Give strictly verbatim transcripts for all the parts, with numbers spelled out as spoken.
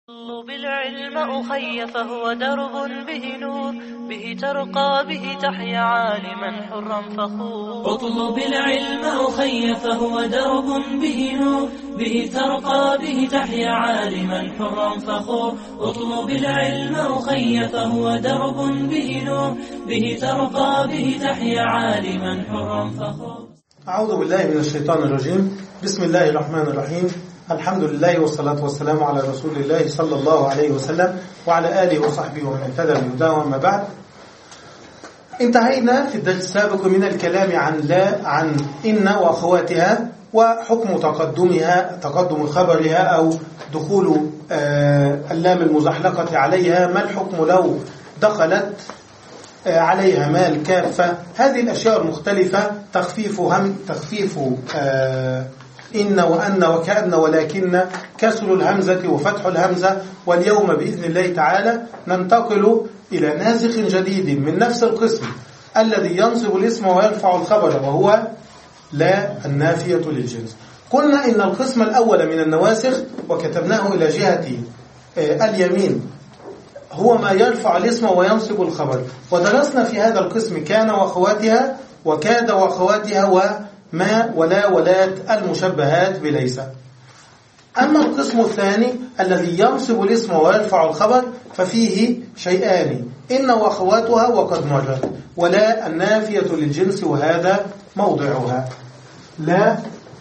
اطلب العلم أخي فهو درب به نور، به ترقى به تحيا عالما حرا فخور. اطلب العلم أخي فهو درب به نور، به ترقى به تحيا عالما حرا فخور. اطلب العلم أخي فهو درب به نور، به ترقى به تحيا عالما حرا فخور. أعوذ بالله من الشيطان الرجيم. بسم الله الرحمن الرحيم. الحمد لله والصلاة والسلام على رسول الله صلى الله عليه وسلم وعلى آله وصحبه ومن اهتدى بهداه. أما بعد، انتهينا في الدرس السابق من الكلام عن لا عن إن وأخواتها وحكم تقدمها تقدم خبرها أو دخول آه اللام المزحلقة عليها. ما الحكم لو دخلت آه عليها ما الكافة؟ هذه الأشياء المختلفة، تخفيف هم تخفيف آه إن وأن وكأن ولكن، كسر الهمزة وفتح الهمزة. واليوم بإذن الله تعالى ننتقل إلى ناسخ جديد من نفس القسم الذي ينصب الاسم ويرفع الخبر، وهو لا النافية للجنس. قلنا إن القسم الأول من النواسخ وكتبناه إلى جهة اليمين هو ما يرفع الاسم وينصب الخبر، ودرسنا في هذا القسم كان وأخواتها وكاد وأخواتها و ما ولا ولات المشبهات بليس. أما القسم الثاني الذي ينصب الاسم ويرفع الخبر ففيه شيئان: إن وأخواتها وقد مرت، ولا النافية للجنس وهذا موضعها. لا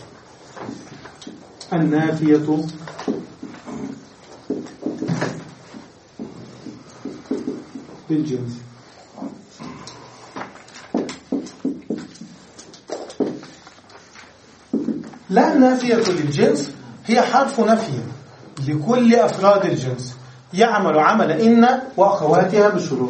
النافية للجنس. لا النافية للجنس هي حرف نفي لكل أفراد الجنس، يعمل عمل إن وأخواتها بشروط.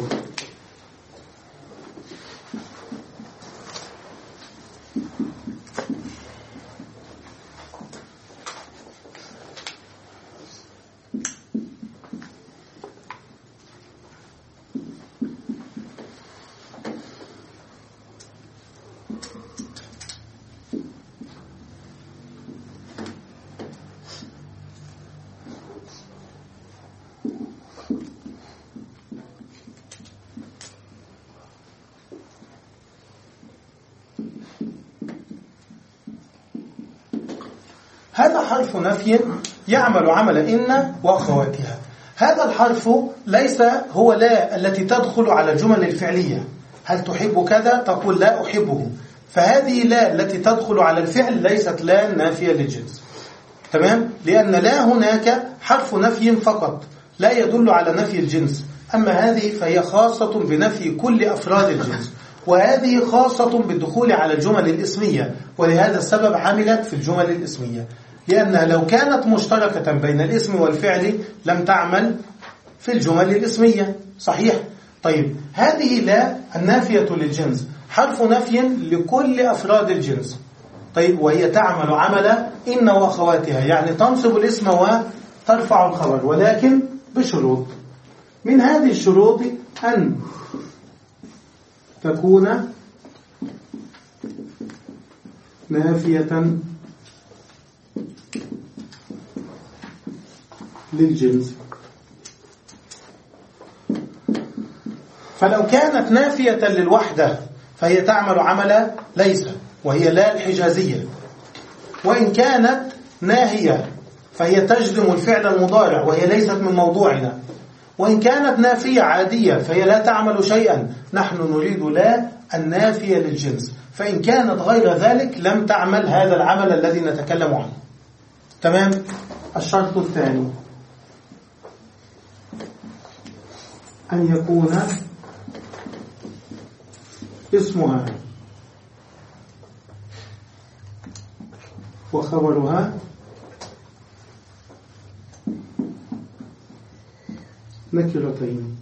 هذا حرف نفي يعمل عمل إن وأخواتها. هذا الحرف ليس هو لا التي تدخل على الجمل الفعلية. هل تحب كذا؟ تقول لا أحبه. فهذه لا التي تدخل على الفعل ليست لا نافية للجنس، تمام؟ لأن لا هناك حرف نفي فقط لا يدل على نفي الجنس، أما هذه فهي خاصة بنفي كل أفراد الجنس، وهذه خاصة بالدخول على الجمل الإسمية، ولهذا السبب عملت في الجمل الإسمية، لأنها لو كانت مشتركة بين الاسم والفعل لم تعمل في الجمل الإسمية. صحيح؟ طيب، هذه لا النافية للجنس حرف نفي لكل أفراد الجنس. طيب، وهي تعمل عمل إن وأخواتها، يعني تنصب الاسم وترفع الخبر، ولكن بشروط. من هذه الشروط أن تكون نافية للجنس. فلو كانت نافية للوحدة فهي تعمل عمل ليس، وهي لا الحجازية. وإن كانت ناهية فهي تجزم الفعل المضارع، وهي ليست من موضوعنا. وإن كانت نافية عادية فهي لا تعمل شيئا، نحن نريد لا النافية للجنس. فإن كانت غير ذلك لم تعمل هذا العمل الذي نتكلم عنه، تمام؟ الشرط الثاني أن يكون اسمها وخبرها نكرتين.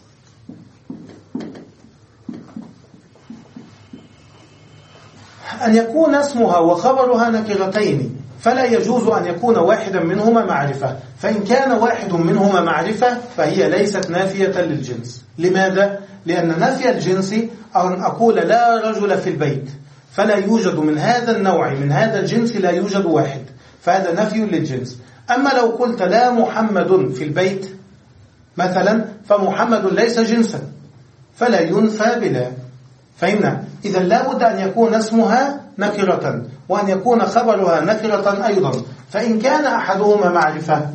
أن يكون اسمها وخبرها نكرتين، فلا يجوز أن يكون واحدا منهما معرفة. فإن كان واحد منهما معرفة فهي ليست نافية للجنس. لماذا؟ لأن نفي الجنس أن أقول لا رجل في البيت، فلا يوجد من هذا النوع من هذا الجنس لا يوجد واحد، فهذا نفي للجنس. أما لو قلت لا محمد في البيت مثلا فمحمد ليس جنسا فلا ينفى بلا. فهمنا؟ إذا لا بد أن يكون اسمها نكرة وأن يكون خبرها نكرة أيضا. فإن كان أحدهما معرفة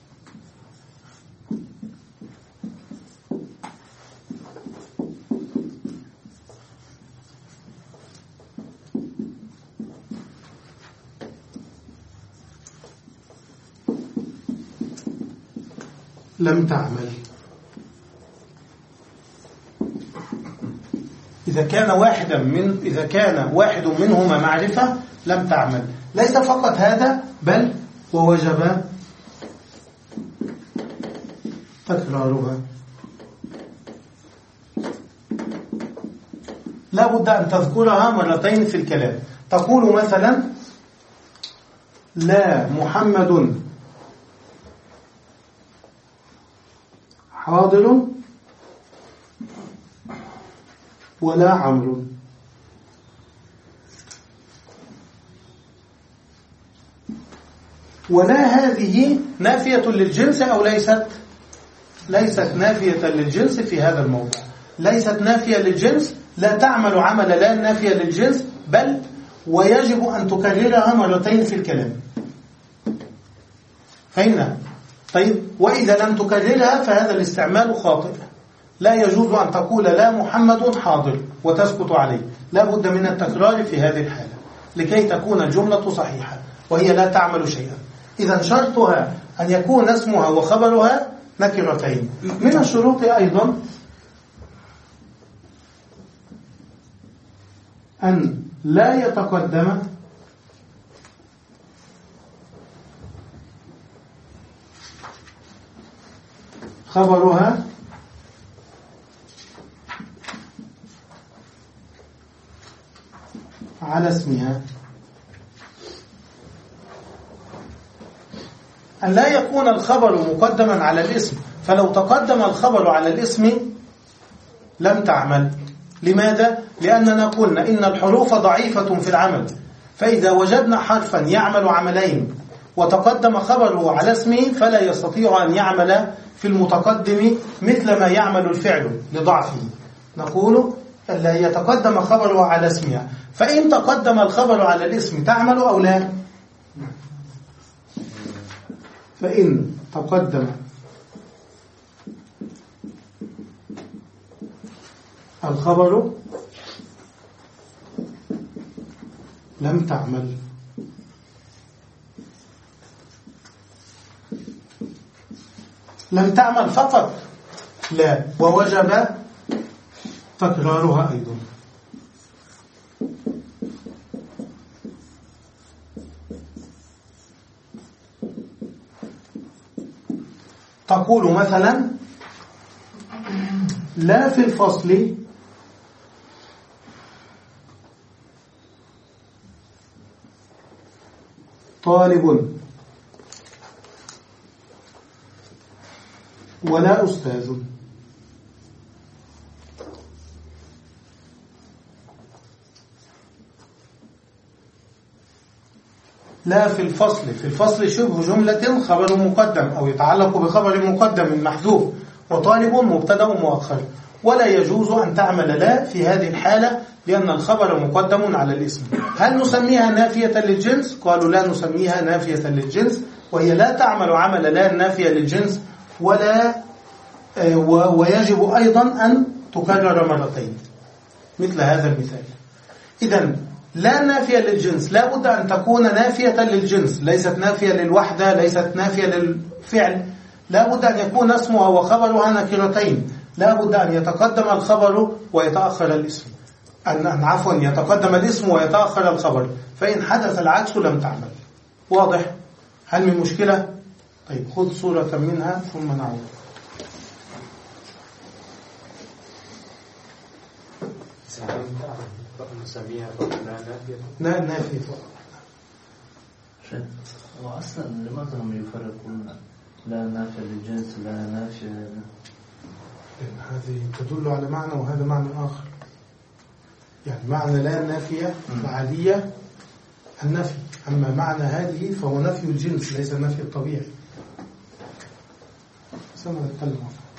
لم تعمل. إذا كان واحدا من إذا كان واحد منهما معرفة لم تعمل. ليس فقط هذا بل ووجب تكرارها. لا بد أن تذكرها مرتين في الكلام. تقول مثلا لا محمد حاضر ولا عمرو. ولا هذه نافية للجنس أو ليست؟ ليست نافية للجنس في هذا الموضع. ليست نافية للجنس، لا تعمل عمل لا نافية للجنس، بل ويجب أن تكررها مرتين في الكلام. فهمنا؟ طيب، وإذا لم تكررها فهذا الاستعمال خاطئ. لا يجوز أن تقول لا محمد حاضر وتسكت عليه. لا بد من التكرار في هذه الحالة لكي تكون الجملة صحيحة وهي لا تعمل شيئا. إذا شرطها أن يكون اسمها وخبرها نكرتين. من الشروط أيضا أن لا يتقدم خبرها على اسمها. أن لا يكون الخبر مقدما على الاسم، فلو تقدم الخبر على الاسم لم تعمل. لماذا؟ لأننا قلنا إن الحروف ضعيفة في العمل، فإذا وجدنا حرفا يعمل عملين وتقدم خبره على اسمه فلا يستطيع أن يعمل في المتقدم مثل ما يعمل الفعل لضعفه. نقول لا يتقدم خبره على اسمها. فإن تقدم الخبر على الاسم تعمل أو لا؟ فإن تقدم الخبر لم تعمل. لم تعمل فقط لا، ووجب تكرارها أيضا. تقول مثلا لا في الفصل طالب ولا أستاذ. لا في الفصل. في الفصل شبه جملة خبر مقدم أو يتعلق بخبر مقدم محذوف، وطالب مبتدأ مؤخر. ولا يجوز أن تعمل لا في هذه الحالة لأن الخبر مقدم على الاسم. هل نسميها نافية للجنس؟ قالوا لا نسميها نافية للجنس، وهي لا تعمل عمل لا نافية للجنس ولا ويجب أيضا أن تكرر مرتين مثل هذا المثال. إذن لا نافية للجنس لا بد أن تكون نافية للجنس، ليست نافية للوحدة، ليست نافية للفعل. لا بد أن يكون اسمها وخبرها نكرتين. لا بد أن يتقدم الخبر ويتأخر الاسم، أن عفوا يتقدم الاسم ويتأخر الخبر. فإن حدث العكس لم تعمل. واضح؟ هل من مشكلة؟ طيب، خذ صورة منها ثم نعود. نسميها لا نافية. لا نافية فقط. وأصلا لماذا هم يفرقون لا نافية للجنس لا نافية؟ هذه تدل على معنى وهذا معنى آخر. يعني معنى لا نافية العادية النفي. أما معنى هذه فهو نفي الجنس ليس النفي الطبيعي. سنة نتكلم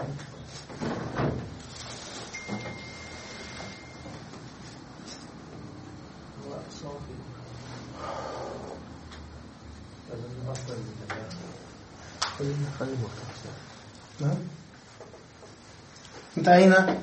نعم. انتهينا.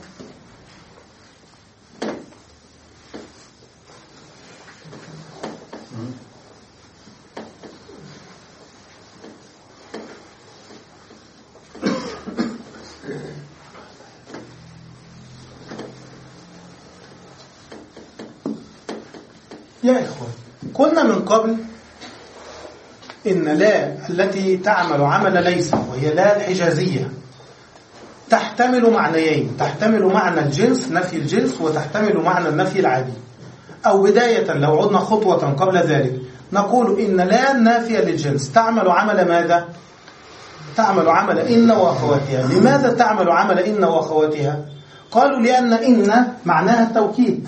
يا إخوان، قلنا من قبل إن لا التي تعمل عمل ليس وهي لا الحجازية تحتمل معنيين، تحتمل معنى الجنس نفي الجنس، وتحتمل معنى النفي العادي. أو بداية لو عدنا خطوة قبل ذلك نقول إن لا نافية للجنس تعمل عمل ماذا؟ تعمل عمل إن وأخواتها. لماذا تعمل عمل إن وأخواتها؟ قالوا لأن إن معناها التوكيد،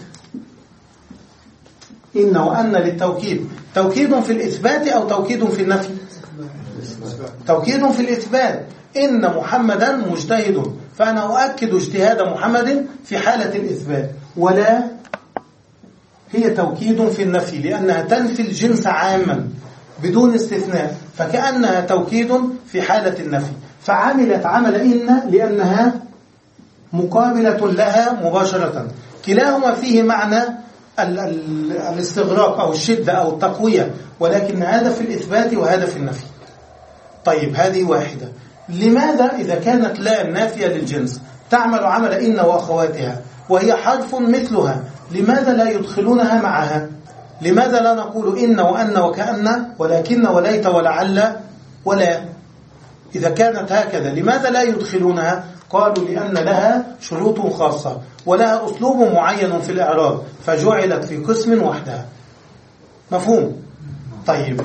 إن وأن للتوكيد، توكيد في الإثبات أو توكيد في النفي؟ توكيد في الإثبات. إن محمدا مجتهد، فأنا أؤكد اجتهاد محمد في حالة الإثبات. ولا هي توكيد في النفي لأنها تنفي الجنس عاما بدون استثناء، فكأنها توكيد في حالة النفي. فعملت عمل إن لأنها مقابلة لها مباشرة. كلاهما فيه معنى الاستغراق أو الشدة أو التقوية، ولكن هذا في الإثبات وهذا في النفي. طيب هذه واحدة. لماذا إذا كانت لا نافية للجنس تعمل عمل إن وأخواتها وهي حرف مثلها، لماذا لا يدخلونها معها؟ لماذا لا نقول إن وأن وكأن ولكن وليت ولعل ولا؟ إذا كانت هكذا لماذا لا يدخلونها؟ قالوا لأن لها شروط خاصة ولها أسلوب معين في الإعراب فجعلت في قسم وحدها. مفهوم؟ طيب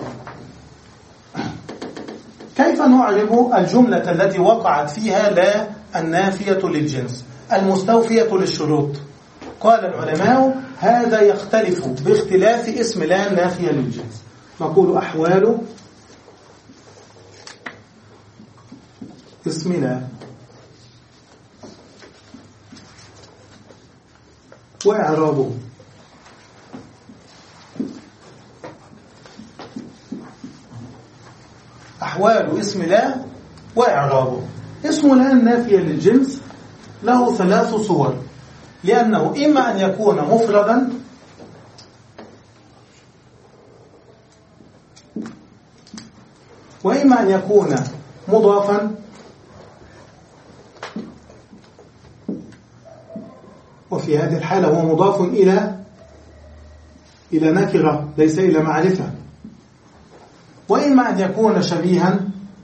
كيف نعرب الجملة التي وقعت فيها لا النافية للجنس المستوفية للشروط؟ قال العلماء هذا يختلف باختلاف اسم لا النافية للجنس. نقول أحوال اسم لا وإعرابه. أحوال اسم لا وإعرابه. اسم لا النافية للجنس له ثلاث صور، لأنه إما أن يكون مفردا وإما أن يكون مضافا وفي هذه الحالة هو مضاف إلى إلى نكرة ليس إلى معرفة، وإما أن يكون شبيها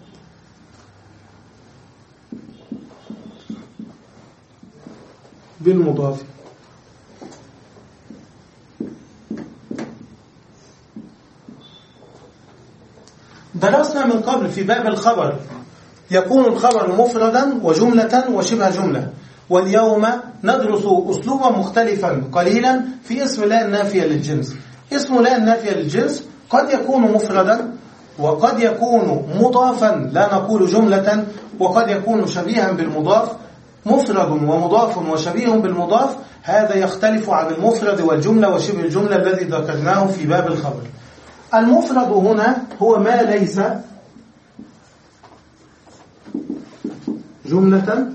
بالمضاف. درسنا من قبل في باب الخبر يكون الخبر مفردا وجملة وشبه جملة، واليوم ندرس أسلوبا مختلفا قليلا في اسم لا النافية للجنس. اسم لا النافية للجنس قد يكون مفردا وقد يكون مضافا لا نقول جملة، وقد يكون شبيها بالمضاف. مفرد ومضاف وشبيه بالمضاف هذا يختلف عن المفرد والجملة وشبه الجملة الذي ذكرناه في باب الخبر. المفرد هنا هو ما ليس جملة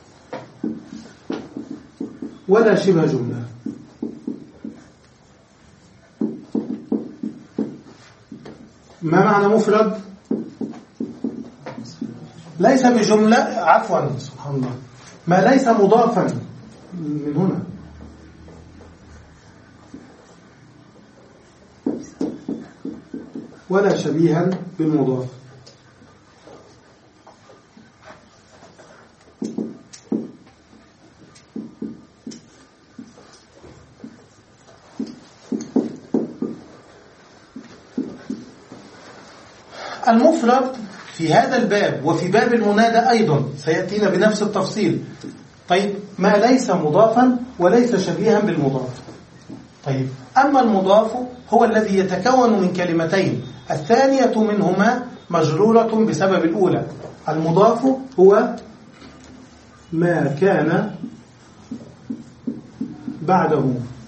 ولا شبه جملة. ما معنى مفرد؟ ليس بجملة، عفوا سبحان الله، ما ليس مضافا من هنا ولا شبيها بالمضاف. المفرد في هذا الباب وفي باب المنادى أيضا سيأتينا بنفس التفصيل. طيب ما ليس مضافا وليس شبيها بالمضاف. طيب أما المضاف هو الذي يتكون من كلمتين الثانية منهما مجرورة بسبب الأولى. المضاف هو ما كان بعده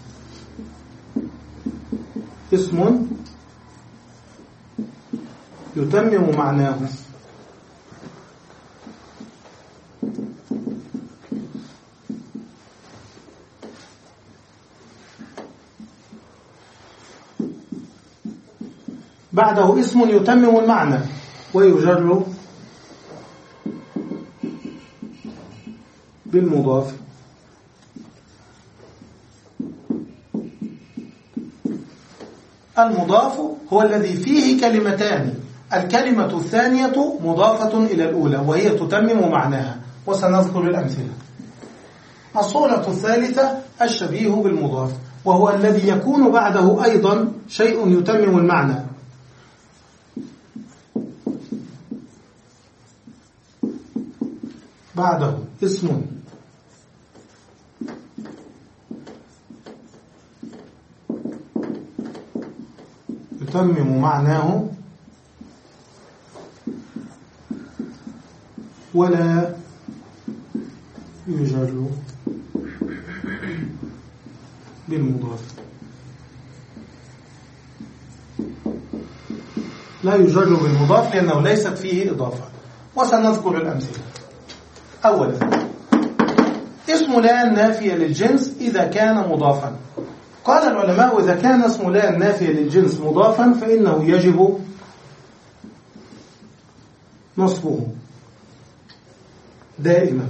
اسم يتمم معناه. بعده اسم يتمم المعنى ويجر بالمضاف. المضاف هو الذي فيه كلمتان، الكلمة الثانية مضافة إلى الأولى وهي تتمم معناها، وسنذكر الأمثلة. الصورة الثالثة الشبيه بالمضاف، وهو الذي يكون بعده أيضا شيء يتمم المعنى. بعده اسم يتمم معناه ولا يجر بالمضاف. لا يجر بالمضاف لأنه ليست فيه إضافة، وسنذكر الأمثلة. أولا، اسم لا النافية للجنس إذا كان مضافا. قال العلماء إذا كان اسم لا النافية للجنس مضافا فإنه يجب نصبه دائما.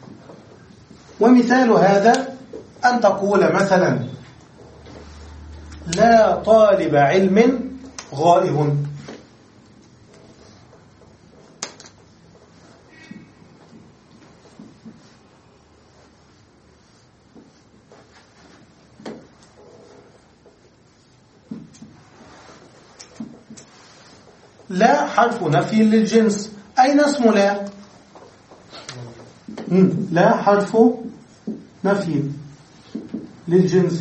ومثال هذا أن تقول مثلا لا طالب علم غائب. لا حرف نفي للجنس. أين اسم لا؟ لا حرف نفي للجنس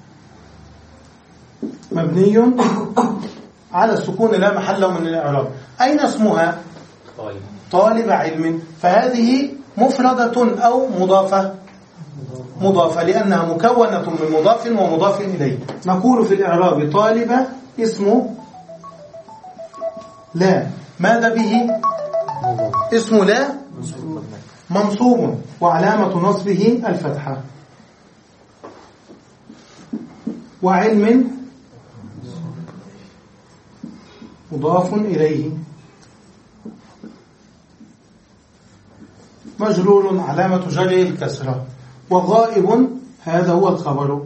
مبني على السكون لا محل له من الإعراب. أين اسمها؟ طالب, طالب علم. فهذه مفردة أو مضافة؟ مضافة، لأنها مكونة من مضاف ومضاف إليه. نقول في الإعراب طالب اسم لا، ماذا به؟ اسم لا منصوب وعلامة نصبه الفتحة. وعلم مضاف إليه مجرور علامة جره الكسرة. وغائب هذا هو الخبر،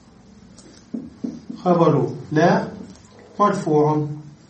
خبر لا مرفوع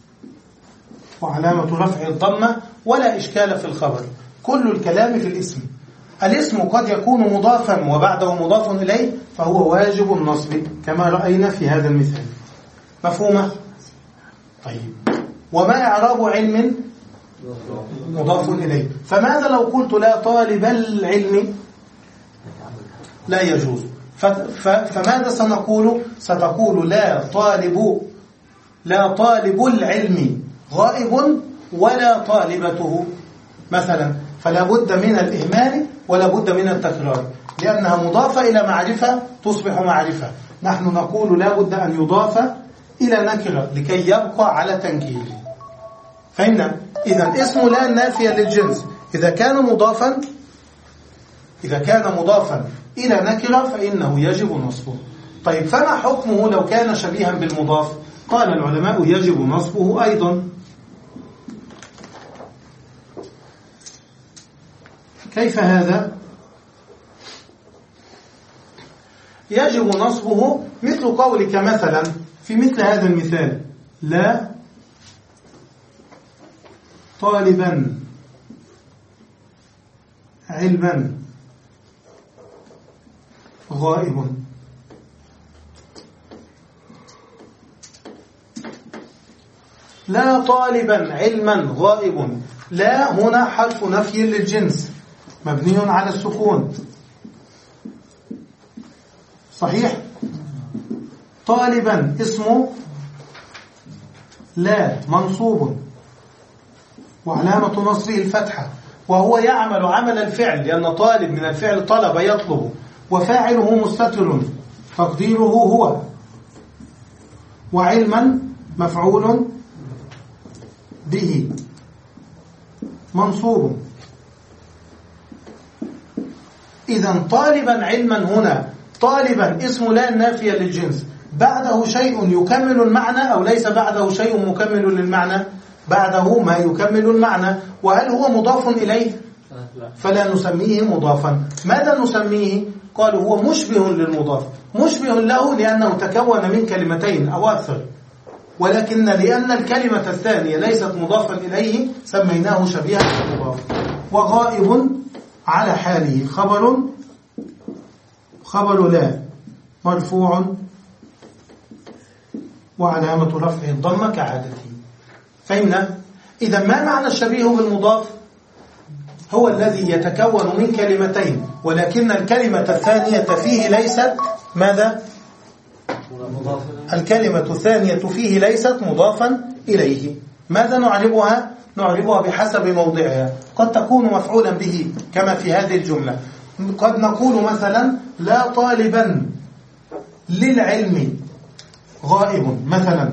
وعلامة رفع الضمة، ولا إشكال في الخبر. كل الكلام في الاسم. الاسم قد يكون مضافا وبعده مضاف إليه فهو واجب النصب كما رأينا في هذا المثال. مفهومة؟ طيب، وما إعراب علم؟ مضاف إليه. فماذا لو قلت لا طالب العلم؟ لا يجوز. فماذا سنقول؟ ستقول لا طالب لا طالب العلم غائب ولا طالبته مثلا. فلا بد من الإهمال ولا بد من التكرار، لأنها مضافة إلى معرفة تصبح معرفة. نحن نقول لا بد أن يضاف إلى نكرة لكي يبقى على تنكيره. فهمنا؟ إذا اسم لا النافية للجنس إذا كان مضافا إذا كان مضافا إلى نكرة فإنه يجب نصبه. طيب، فما حكمه لو كان شبيها بالمضاف؟ قال العلماء يجب نصبه أيضا. كيف هذا؟ يجب نصبه مثل قولك مثلا في مثل هذا المثال لا طالبا علما غائب. لا طالبا علما غائب. لا هنا حرف نفي للجنس مبني على السكون، صحيح؟ طالبا اسمه لا منصوب وعلامة نصبه الفتحة، وهو يعمل عمل الفعل، لأن طالب من الفعل طلب يطلب، وفاعله مستتر تقديره هو، وعلما مفعول به منصوب. إذن طالبا علما هنا طالبا اسم لا نافية للجنس، بعده شيء يكمل المعنى أو ليس بعده شيء مكمل للمعنى؟ بعده ما يكمل المعنى. وهل هو مضاف إليه؟ فلا نسميه مضافا. ماذا نسميه؟ قالوا هو مشبه للمضاف، مشبه له لأنه تكون من كلمتين أو أكثر، ولكن لأن الكلمة الثانية ليست مضافا إليه سميناه شبيها بالمضاف. وغائب على حاله خبر خبر لا مرفوع وعلامة رفعه الضمة كعادته. فهمنا؟ إذا ما معنى الشبيه بالمضاف؟ هو الذي يتكون من كلمتين ولكن الكلمة الثانية فيه ليست ماذا؟ الكلمة الثانية فيه ليست مضافا إليه. ماذا نعربها؟ نعربها بحسب موضعها. قد تكون مفعولا به كما في هذه الجملة. قد نقول مثلا لا طالبا للعلم غائب مثلا.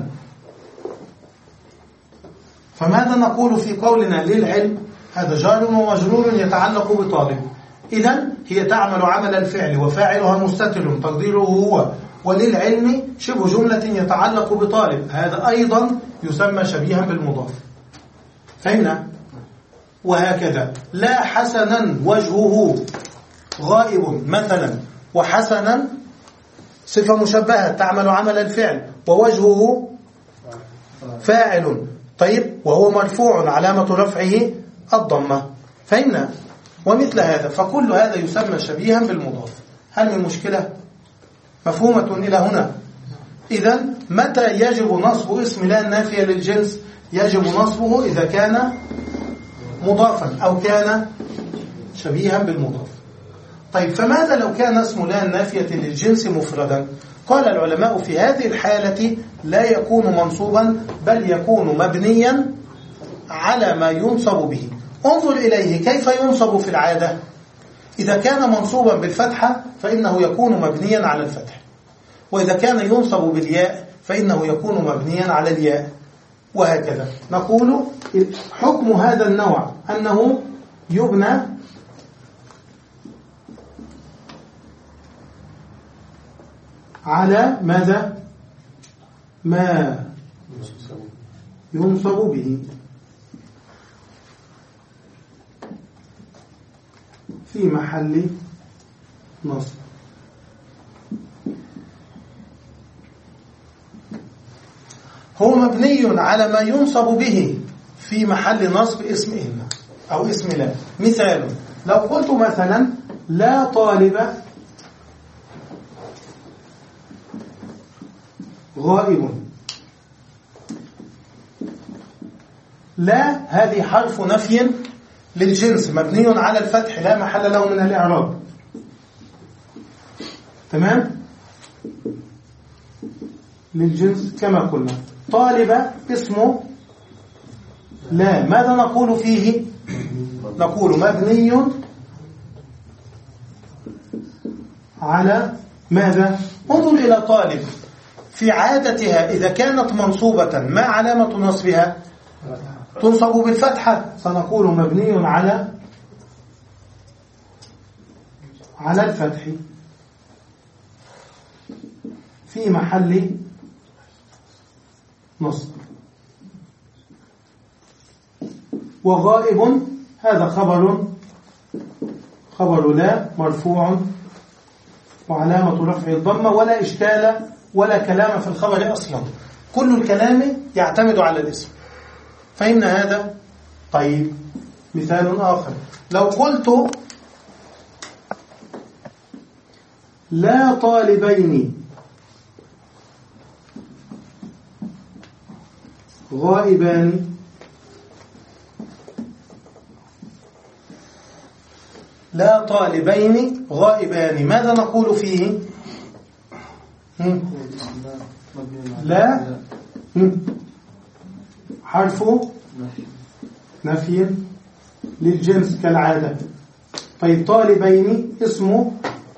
فماذا نقول في قولنا للعلم؟ هذا جار ومجرور يتعلق بطالب، إذن هي تعمل عمل الفعل وفاعلها مستتر تقديره هو، وللعلم شبه جملة يتعلق بطالب، هذا أيضا يسمى شبيها بالمضاف. فهمنا؟ وهكذا لا حسنا وجهه غائب مثلا، وحسنا صفة مشبهة تعمل عمل الفعل ووجهه فاعل، طيب وهو مرفوع علامة رفعه الضمة. فهمنا؟ ومثل هذا، فكل هذا يسمى شبيها بالمضاف. هل من مشكلة؟ مفهومة إلى هنا؟ إذن متى يجب نصب اسم لا نافية للجنس؟ يجب نصبه إذا كان مضافا أو كان شبيها بالمضاف. طيب فماذا لو كان اسم لا نافية للجنس مفردا؟ قال العلماء في هذه الحالة لا يكون منصوبا بل يكون مبنيا على ما ينصب به. انظر إليه كيف ينصب في العادة. إذا كان منصوبا بالفتحة فإنه يكون مبنيا على الفتح، وإذا كان ينصب بالياء فإنه يكون مبنيا على الياء، وهكذا. نقول حكم هذا النوع أنه يبنى على ماذا؟ ما ينصب به في محل نصب. هو مبني على ما ينصب به في محل نصب اسم إن أو اسم لا. مثال، لو قلت مثلا لا طالب غائب، لا هذه حرف نفي للجنس مبني على الفتح لا محل له من الإعراب. تمام؟ للجنس كما قلنا. طالب اسمه لا، ماذا نقول فيه؟ نقول مبني على ماذا؟ انظر إلى طالب في عادتها إذا كانت منصوبة ما علامة نصبها؟ تنصب بالفتحة، سنقول مبني على على الفتح في محل نصب. وغائب هذا خبر خبر لا مرفوع وعلامة رفعه الضمة، ولا إشكال ولا كلام في الخبر أصلا، كل الكلام يعتمد على الاسم. فهمنا هذا؟ طيب مثال آخر، لو قلت لا طالبين غائبان، لا طالبين غائبان، ماذا نقول فيه؟ لا حرف نفي للجنس كالعادة. طيب طالبين اسمه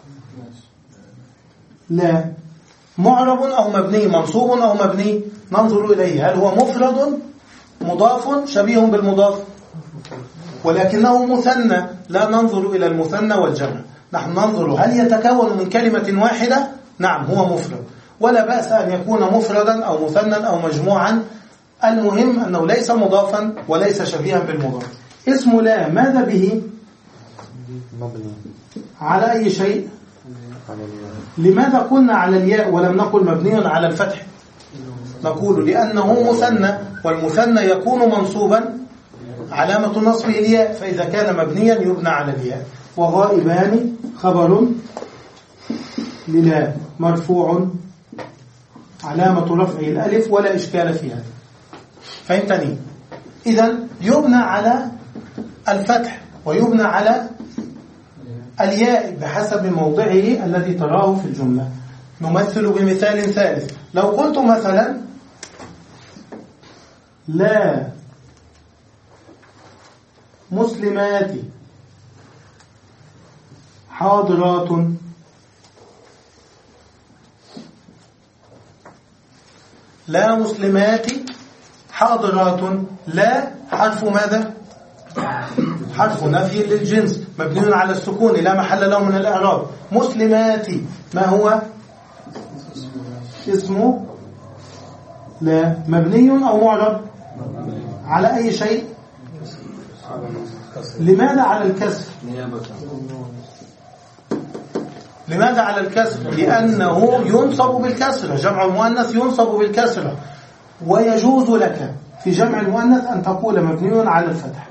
لا معرب أو مبني، منصوب أو مبني، ننظر إليه هل هو مفرد مضاف شبيه بالمضاف، ولكنه مثنى، لا ننظر إلى المثنى والجمع، نحن ننظر هل يتكون من كلمة واحدة. نعم هو مفرد، ولا بأس أن يكون مفردا أو مثنى أو مجموعا، المهم أنه ليس مضافا وليس شبيها بالمضاف. اسم لا ماذا به؟ مبني على أي شيء؟ لماذا قلنا على الياء ولم نقل مبني على الفتح؟ نقول لأنه مثنى، والمثنى يكون منصوبا علامة نصبه الياء، فإذا كان مبنيا يبنى على الياء. وغائبان خبر للا مرفوع علامة رفعه الألف ولا إشكال فيها. فهمتني؟ إذن يبنى على الفتح ويبنى على الياء بحسب موضعه الذي تراه في الجملة. نمثل بمثال ثالث. لو قلت مثلا لا مسلمات حاضرات، لا مسلمات حاضرات، لا حرف ماذا؟ حرف نفي للجنس مبني على السكون لا محل له من الإعراب. مسلمات ما هو؟ اسمه لا مبني أو معرب على أي شيء؟ لماذا على الكسر؟ لماذا على الكسر؟ لأنه ينصب بالكسرة، جمع المؤنث ينصب بالكسرة، ويجوز لك في جمع المؤنث أن تقول مبني على الفتح،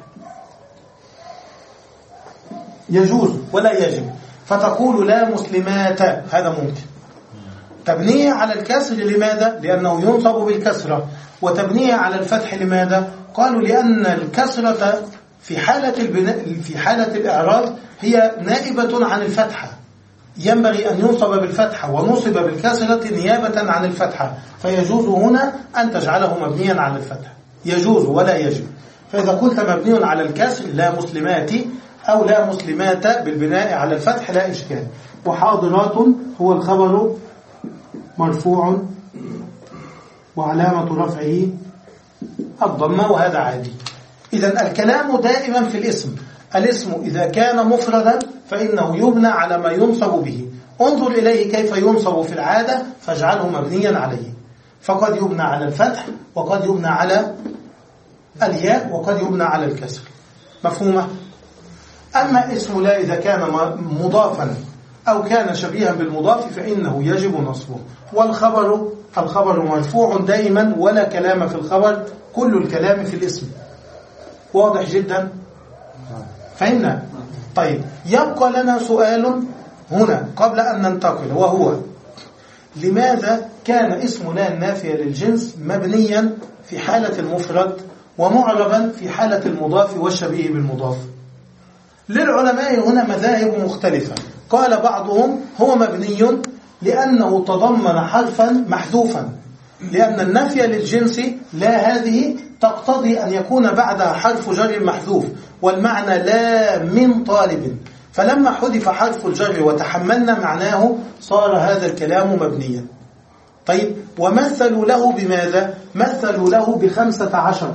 يجوز ولا يجب، فتقول لا مسلمات، هذا ممكن. تبنيه على الكسر لماذا؟ لأنه ينصب بالكسرة. وتبنيه على الفتح لماذا؟ قالوا لأن الكسرة في حالة البناء في حالة الإعراب هي نائبة عن الفتحة، ينبغي أن ينصب بالفتحة ونصب بالكسرة نيابة عن الفتحة، فيجوز هنا أن تجعله مبنيا على الفتح، يجوز ولا يجب. فإذا قلت مبني على الكسر لا مسلمات أو لا مسلمات بالبناء على الفتح لا إشكال. وحاضرات هو الخبر مرفوع وعلامة رفعه الضمة، وهذا عادي. إذن الكلام دائما في الاسم، الاسم إذا كان مفردا فإنه يبنى على ما ينصب به. انظر إليه كيف ينصب في العادة فاجعله مبنيا عليه، فقد يبنى على الفتح وقد يبنى على الياء وقد يبنى على الكسر. مفهومة؟ أما اسم لا إذا كان مضافا أو كان شبيها بالمضاف فإنه يجب نصبه. والخبر الخبر مرفوع دائما ولا كلام في الخبر، كل الكلام في الاسم. واضح جدا؟ فهمنا؟ طيب يبقى لنا سؤال هنا قبل أن ننتقل، وهو لماذا كان اسم لا النافية للجنس مبنيا في حالة المفرد ومعربا في حالة المضاف والشبيه بالمضاف؟ للعلماء هنا مذاهب مختلفة. قال بعضهم هو مبني لأنه تضمن حرفا محذوفا، لأن النفي للجنس لا هذه تقتضي أن يكون بعدها حرف جر محذوف، والمعنى لا من طالب، فلما حذف حرف الجر وتحملنا معناه صار هذا الكلام مبنيا. طيب ومثلوا له بماذا؟ مثلوا له بخمسة عشر.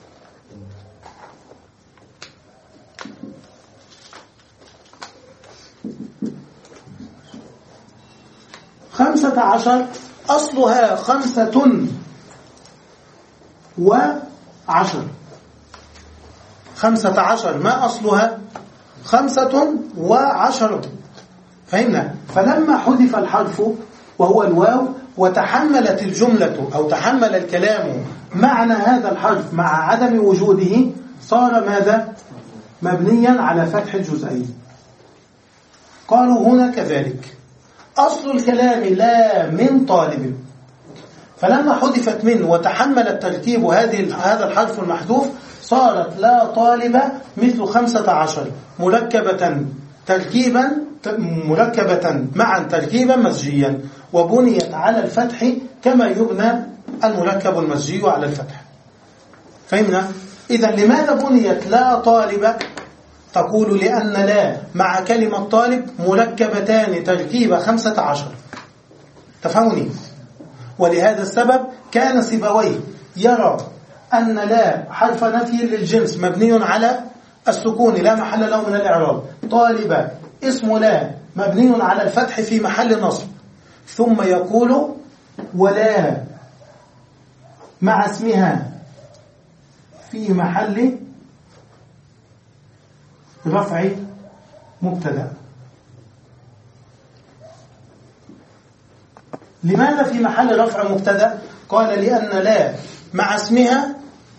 خمسة عشر أصلها خمسة وعشر. خمسة عشر ما أصلها؟ خمسة وعشرة. فهمنا؟ فلما حذف الحرف وهو الواو وتحملت الجملة أو تحمل الكلام معنى هذا الحرف مع عدم وجوده صار ماذا؟ مبنيا على فتح الجزئين. قالوا هنا كذلك أصل الكلام لا من طالب، فلما حذفت من وتحملت ترتيب هذه هذا الحرف المحذوف صارت لا طالب مثل خمسة عشر مركبة تركيبا مركبة معا تركيبا مزجيا وبنيت على الفتح كما يبنى المركب المزجي على الفتح. فهمنا؟ إذا لماذا بنيت لا طالب؟ تقول لأن لا مع كلمة طالب مركبتان تركيب خمسة عشر. تفهمني؟ ولهذا السبب كان سيبويه يرى أن لا حرف نفي للجنس مبني على السكون لا محل له من الإعراب. طالب اسم لا مبني على الفتح في محل نصب، ثم يقول ولا مع اسمها في محل رفع مبتدأ. لماذا في محل رفع مبتدأ؟ قال لأن لا مع اسمها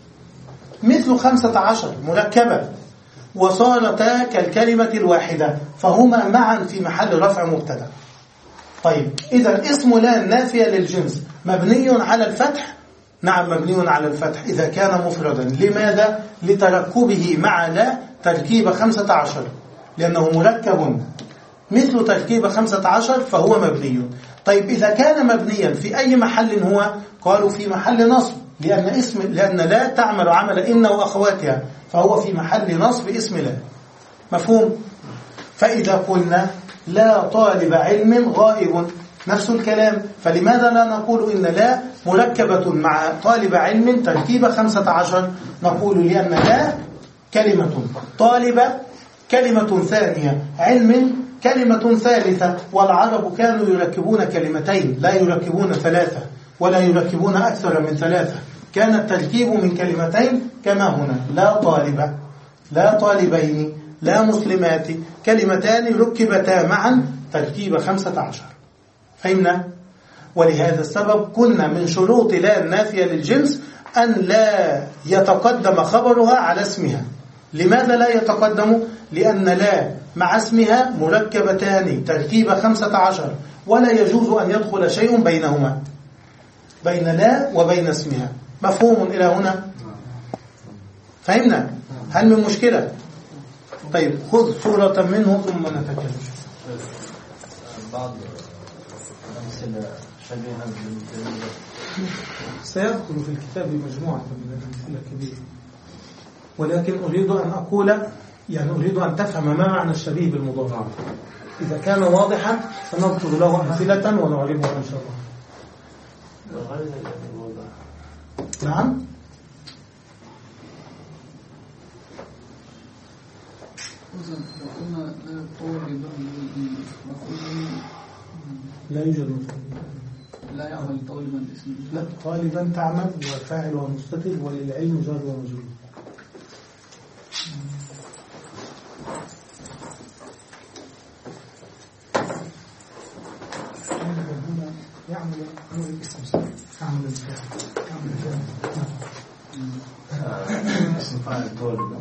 مثل خمسة عشر مركبة وصارتا كالكلمة الواحدة فهما معا في محل رفع مبتدأ. طيب إذا اسم لا نافية للجنس مبني على الفتح. نعم مبني على الفتح إذا كان مفردا. لماذا؟ لتركبه مع لا تركيب خمسة عشر، لأنه مركب مثل تركيب خمسة عشر فهو مبني. طيب إذا كان مبنيا في أي محل هو؟ قالوا في محل نصب، لأن اسم لأن لا تعمل عمل إن وأخواتها فهو في محل نصب اسم لا. مفهوم؟ فإذا قلنا لا طالب علم غائب نفس الكلام، فلماذا لا نقول إن لا مركبة مع طالب علم تركيب خمسة عشر؟ نقول لأن لا كلمة، طالب كلمة ثانية، علم كلمة ثالثة، والعرب كانوا يركبون كلمتين لا يركبون ثلاثة ولا يركبون أكثر من ثلاثة. كان التركيب من كلمتين كما هنا لا طالب لا طالبين لا مسلمات، كلمتان ركبتا معا تركيب خمسة عشر. فهمنا؟ ولهذا السبب كنا من شروط لا النافية للجنس أن لا يتقدم خبرها على اسمها. لماذا لا يتقدم؟ لأن لا مع اسمها مركبتان تركيب خمسة عشر ولا يجوز أن يدخل شيء بينهما، بين لا وبين اسمها. مفهوم إلى هنا؟ فهمنا؟ هل من مشكلة؟ طيب خذ صورة منه ثم نتكلم. بعض الأمثلة شبيهة بالمثلة سيذكر في الكتاب مجموعة من الأمثلة كبيرة، ولكن أريد أن أقول يعني أريد أن تفهم ما معنى الشبيه بالمضارع. إذا كان واضحا سنذكر له أمثلة ونعربها إن شاء الله. نعم. لا يوجد لا يعمل طالبا اسم لا طالبا تعمل وفاعل ومستتر وللعلم جار ومجرور. يعمل عمل الاسم يعمل الفعل يعمل الفعل اسم فاعل طالب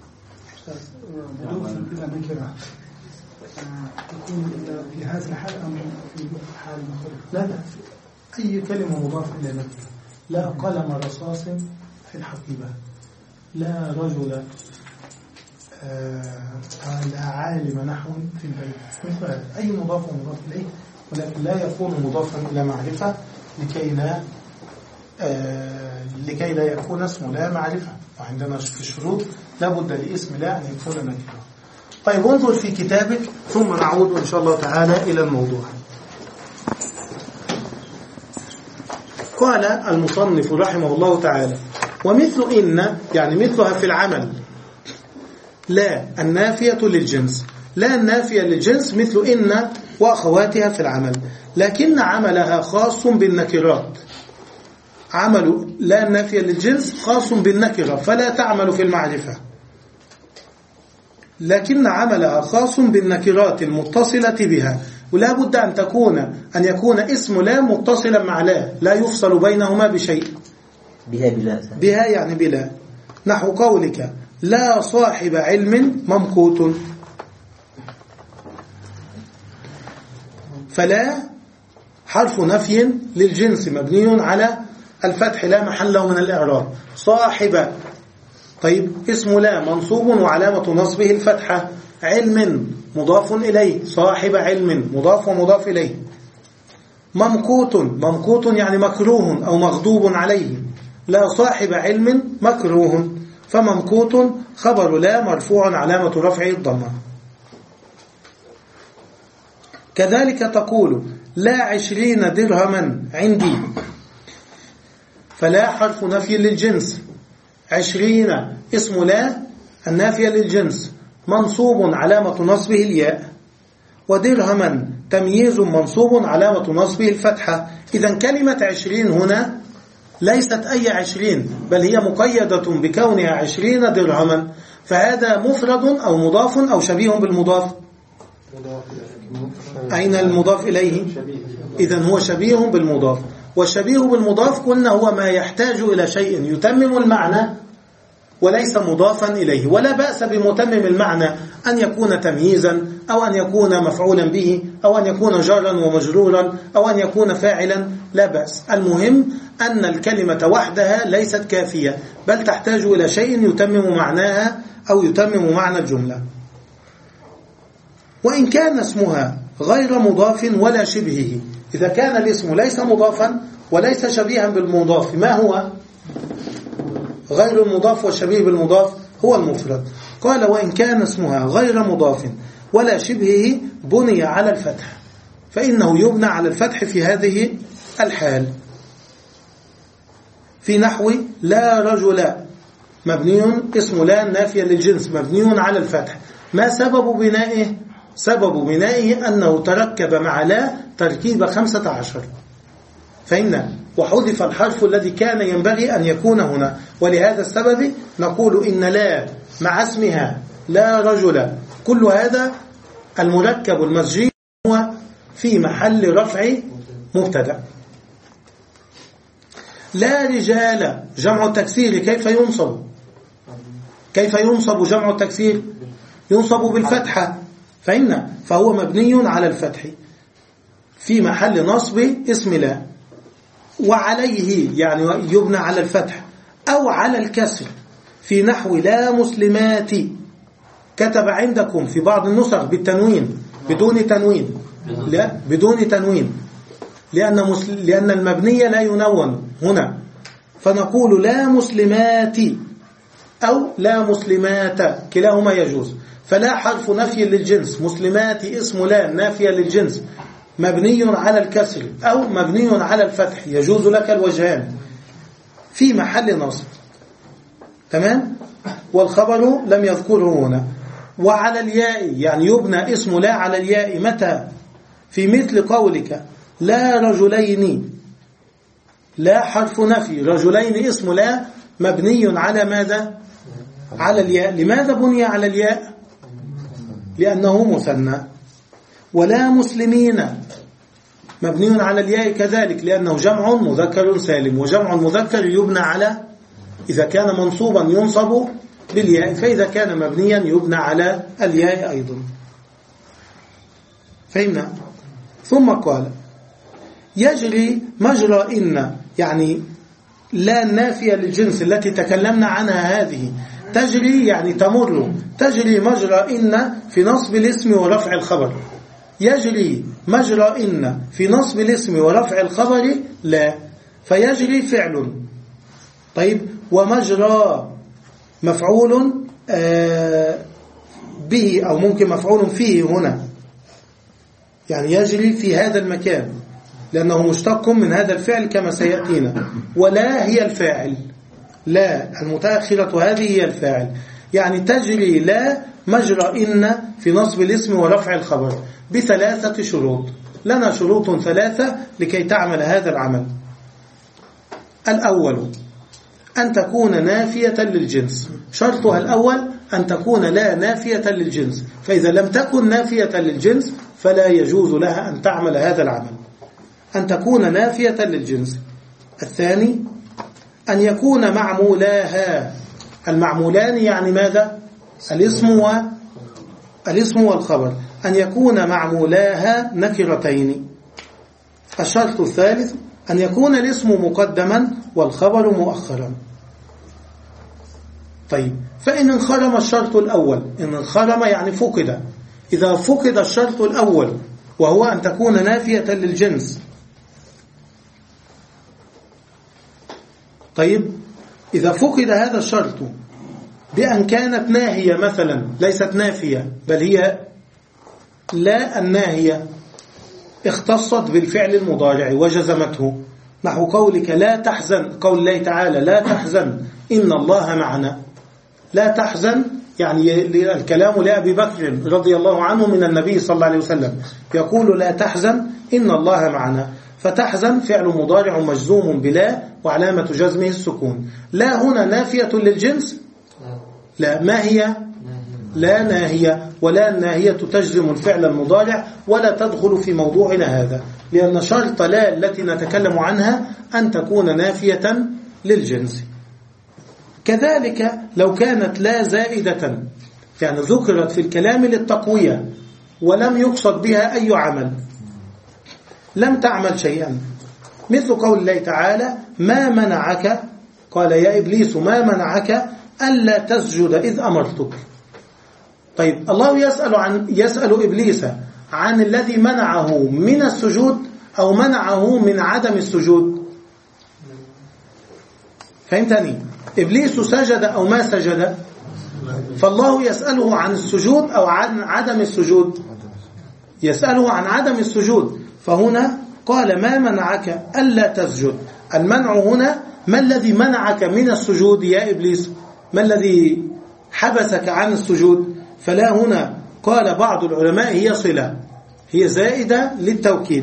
مضاف إلى نكرة تكون في هذا الحال أم في حال مختلف؟ لا لا أي كلمة مضاف إلى نكرة. لا قلم رصاص في الحقيبة، لا رجل آه لا عالم نحو في البيت، مثل أي مضاف ومضاف إليه، ولكن لا يكون مضافا إلى معرفة لكي لا آه لكي لا يكون اسم لا معرفة. وعندنا في الشروط لابد لاسم لا أن يكون نكرة. طيب انظر في كتابك ثم نعود إن شاء الله تعالى إلى الموضوع. قال المصنف رحمه الله تعالى ومثل إن يعني مثلها في العمل لا النافية للجنس. لا النافية للجنس مثل إن وأخواتها في العمل، لكن عملها خاص بالنكرات. عمل لا النافية للجنس خاص بالنكرة فلا تعمل في المعرفة، لكن عملها خاص بالنكرات المتصلة بها، ولا بد أن تكون أن يكون اسم لا متصلا مع لا لا يفصل بينهما بشيء. بها بلا بها يعني بلا، نحو قولك لا صاحب علم ممقوت، فلا حرف نفي للجنس مبني على الفتح لا محل له من الإعراب. صاحب طيب اسم لا منصوب وعلامة نصبه الفتحة، علم مضاف إليه، صاحب علم مضاف ومضاف إليه. ممقوت، ممقوت يعني مكروه أو مغضوب عليه. لا صاحب علم مكروه، فممقوت خبر لا مرفوع علامة رفعه الضمة. كذلك تقول لا عشرين درهما عندي، فلا حرف نفي للجنس. عشرين اسم لا النافية للجنس منصوب علامة نصبه الياء، ودرهما تمييز منصوب علامة نصبه الفتحة. إذن كلمة عشرين هنا ليست أي عشرين، بل هي مقيدة بكونها عشرين درهما، فهذا مفرد أو مضاف أو شبيه بالمضاف. أين المضاف إليه؟ إذن هو شبيه بالمضاف، والشبيه بالمضاف قلنا هو ما يحتاج إلى شيء يتمم المعنى وليس مضافا إليه. ولا بأس بمتمم المعنى أن يكون تمييزا، أو أن يكون مفعولا به، أو أن يكون جارا ومجرورا، أو أن يكون فاعلا، لا بأس. المهم أن الكلمة وحدها ليست كافية، بل تحتاج إلى شيء يتمم معناها أو يتمم معنى الجملة. وإن كان اسمها غير مضاف ولا شبهه، إذا كان الاسم ليس مضافا وليس شبيها بالمضاف، ما هو؟ غير المضاف والشبيه بالمضاف هو المفرد. قال وإن كان اسمها غير مضاف ولا شبهه بني على الفتح، فإنه يبنى على الفتح في هذه الحال. في نحو لا رجل، مبني اسم لا نافيا للجنس مبني على الفتح. ما سبب بنائه؟ سبب بنائه أنه تركب مع لا تركيب خمسة عشر، فإن وحذف الحرف الذي كان ينبغي أن يكون هنا. ولهذا السبب نقول إن لا مع اسمها لا رجل، كل هذا المركب المسجي هو في محل رفع مبتدأ. لا رجال جمع التكسير كيف ينصب؟ كيف ينصب جمع التكسير؟ ينصب بالفتحة، فإن فهو مبني على الفتح في محل نصب اسم لا، وعليه يعني يبنى على الفتح أو على الكسر. في نحو لا مسلمات، كتب عندكم في بعض النسخ بالتنوين بدون تنوين، لا بدون تنوين، لأن, لأن المبني لا ينون هنا، فنقول لا مسلمات أو لا مسلمات، كلاهما يجوز. فلا حرف نفي للجنس، مسلمات اسم لا نافية للجنس مبني على الكسر أو مبني على الفتح، يجوز لك الوجهان في محل نصب، تمام. والخبر لم يذكره هنا. وعلى الياء يعني يبنى اسم لا على الياء متى؟ في مثل قولك لا رجلين، لا حرف نفي، رجلين اسم لا مبني على ماذا؟ على الياء. لماذا بني على الياء؟ لأنه مثنى. ولا مسلمين مبني على الياء كذلك، لأنه جمع مذكر سالم، وجمع المذكر يبنى على، إذا كان منصوبا ينصب بالياء، فإذا كان مبنيا يبنى على الياء أيضا. فهمنا؟ ثم قال يجري مجرى إن، يعني لا نافية للجنس التي تكلمنا عنها هذه، تجري يعني تمر، تجري مجرى إن في نصب الاسم ورفع الخبر. يجري مجرى إن في نصب الاسم ورفع الخبر لا، فيجري فعل. طيب ومجرى مفعول آه به، أو ممكن مفعول فيه هنا، يعني يجري في هذا المكان لأنه مشتق من هذا الفعل كما سيأتينا. ولا هي الفاعل، لا المتأخرة هذه هي الفاعل، يعني تجري لا مجرى إن في نصب الاسم ورفع الخبر بثلاثة شروط. لنا شروط ثلاثة لكي تعمل هذا العمل. الأول أن تكون نافية للجنس، شرطها الأول أن تكون لا نافية للجنس، فإذا لم تكن نافية للجنس فلا يجوز لها أن تعمل هذا العمل، أن تكون نافية للجنس. الثاني أن يكون معمولاها، المعمولان يعني ماذا؟ الاسم و الاسم والخبر، أن يكون معمولاها نكرتين. الشرط الثالث أن يكون الاسم مقدما والخبر مؤخرا. طيب فإن انخرم الشرط الأول، إن انخرم يعني فقد، إذا فقد الشرط الأول وهو أن تكون نافية للجنس. طيب إذا فقد هذا الشرط بأن كانت ناهية مثلا، ليست نافية بل هي لا الناهية، اختصت بالفعل المضارع وجزمته، نحو قولك لا تحزن، قول الله تعالى لا تحزن إن الله معنا. لا تحزن يعني الكلام لأبي بكر رضي الله عنه من النبي صلى الله عليه وسلم، يقول لا تحزن إن الله معنا، فتحزن فعل مضارع مجزوم بلا وعلامة جزمه السكون. لا هنا نافية للجنس؟ لا. ما هي؟ لا ناهية، ولا الناهية تجزم الفعل المضارع ولا تدخل في موضوعنا هذا، لأن شرط لا التي نتكلم عنها أن تكون نافية للجنس. كذلك لو كانت لا زائدة، يعني ذكرت في الكلام للتقوية ولم يقصد بها أي عمل، لم تعمل شيئا، مثل قول الله تعالى ما منعك، قال يا إبليس ما منعك ألا تسجد إذ أمرتك. طيب الله يسأل عن يسأل إبليس عن الذي منعه من السجود أو منعه من عدم السجود؟ فهمتني؟ إبليس سجد أو ما سجد؟ فالله يسأله عن السجود أو عن عدم السجود؟ يسأله عن عدم السجود، فهنا قال ما منعك ألا تسجد. المنع هنا ما الذي منعك من السجود يا إبليس؟ ما الذي حبسك عن السجود؟ فلا هنا قال بعض العلماء هي صلة، هي زائدة للتوكيد،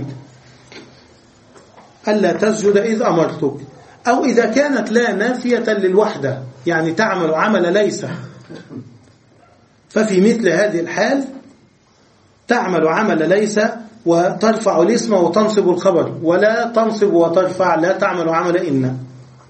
ألا تسجد إذ أمرتك. أو إذا كانت لا نافية للوحدة، يعني تعمل عمل ليس، ففي مثل هذه الحال تعمل عمل ليس وترفع الاسم وتنصب الخبر، ولا تنصب وترفع، لا تعمل عمل إن.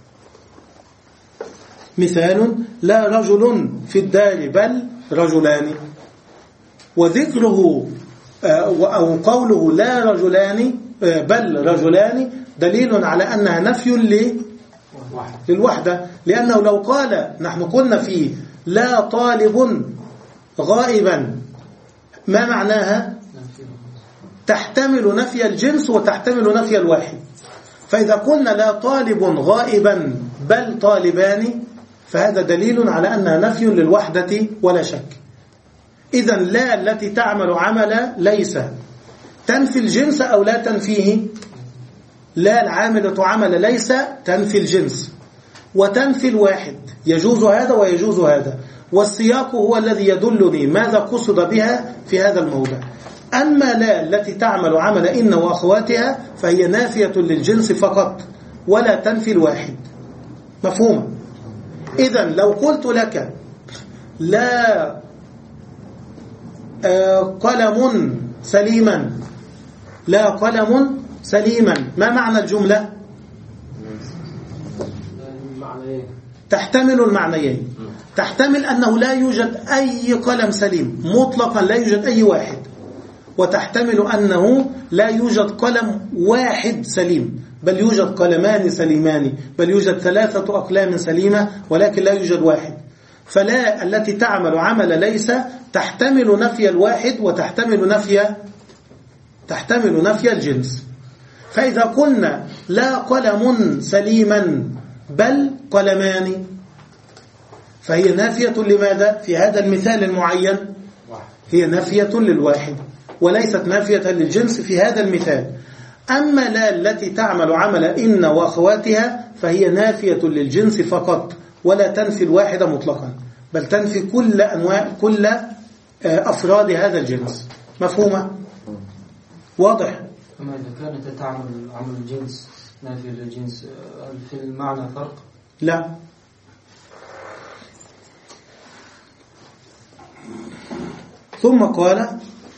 مثال لا رجل في الدار بل رجلان، وذكره أو قوله لا رجلان بل رجلان دليل على أنها نفي للوحدة، لأنه لو قال نحن قلنا فيه لا طالب غائبا، ما معناها؟ تحتمل نفي الجنس وتحتمل نفي الواحد. فإذا قلنا لا طالب غائبا بل طالبان فهذا دليل على أنها نفي للوحدة ولا شك. إذن لا التي تعمل عمل ليس تنفي الجنس أو لا تنفيه؟ لا العاملة عمل ليس تنفي الجنس وتنفي الواحد، يجوز هذا ويجوز هذا، والسياق هو الذي يدلني ماذا قصد بها في هذا الموضع. أما لا التي تعمل عمل إن وأخواتها فهي نافية للجنس فقط ولا تنفي الواحد. مفهوم؟ إذن لو قلت لك لا قلم سليما، لا قلم سليما، ما معنى الجملة؟ تحتمل المعنيين، تحتمل أنه لا يوجد أي قلم سليم مطلقا، لا يوجد أي واحد، وتحتمل أنه لا يوجد قلم واحد سليم، بل يوجد قلمان سليمان، بل يوجد ثلاثة أقلام سليمة ولكن لا يوجد واحد. فلا التي تعمل عمل ليس تحتمل نفي الواحد وتحتمل نفي تحتمل نفي الجنس. فإذا قلنا لا قلم سليما بل قلمان فهي نافية لماذا؟ في هذا المثال المعين هي نافية للواحد وليست نافية للجنس في هذا المثال. أما لا التي تعمل عمل إن وأخواتها فهي نافية للجنس فقط ولا تنفي الواحد مطلقا، بل تنفي كل أنواع كل أفراد هذا الجنس. مفهومة؟ واضح؟ أما إذا كانت تعمل عمل الجنس نافية للجنس هل في المعنى فرق؟ لا. ثم قال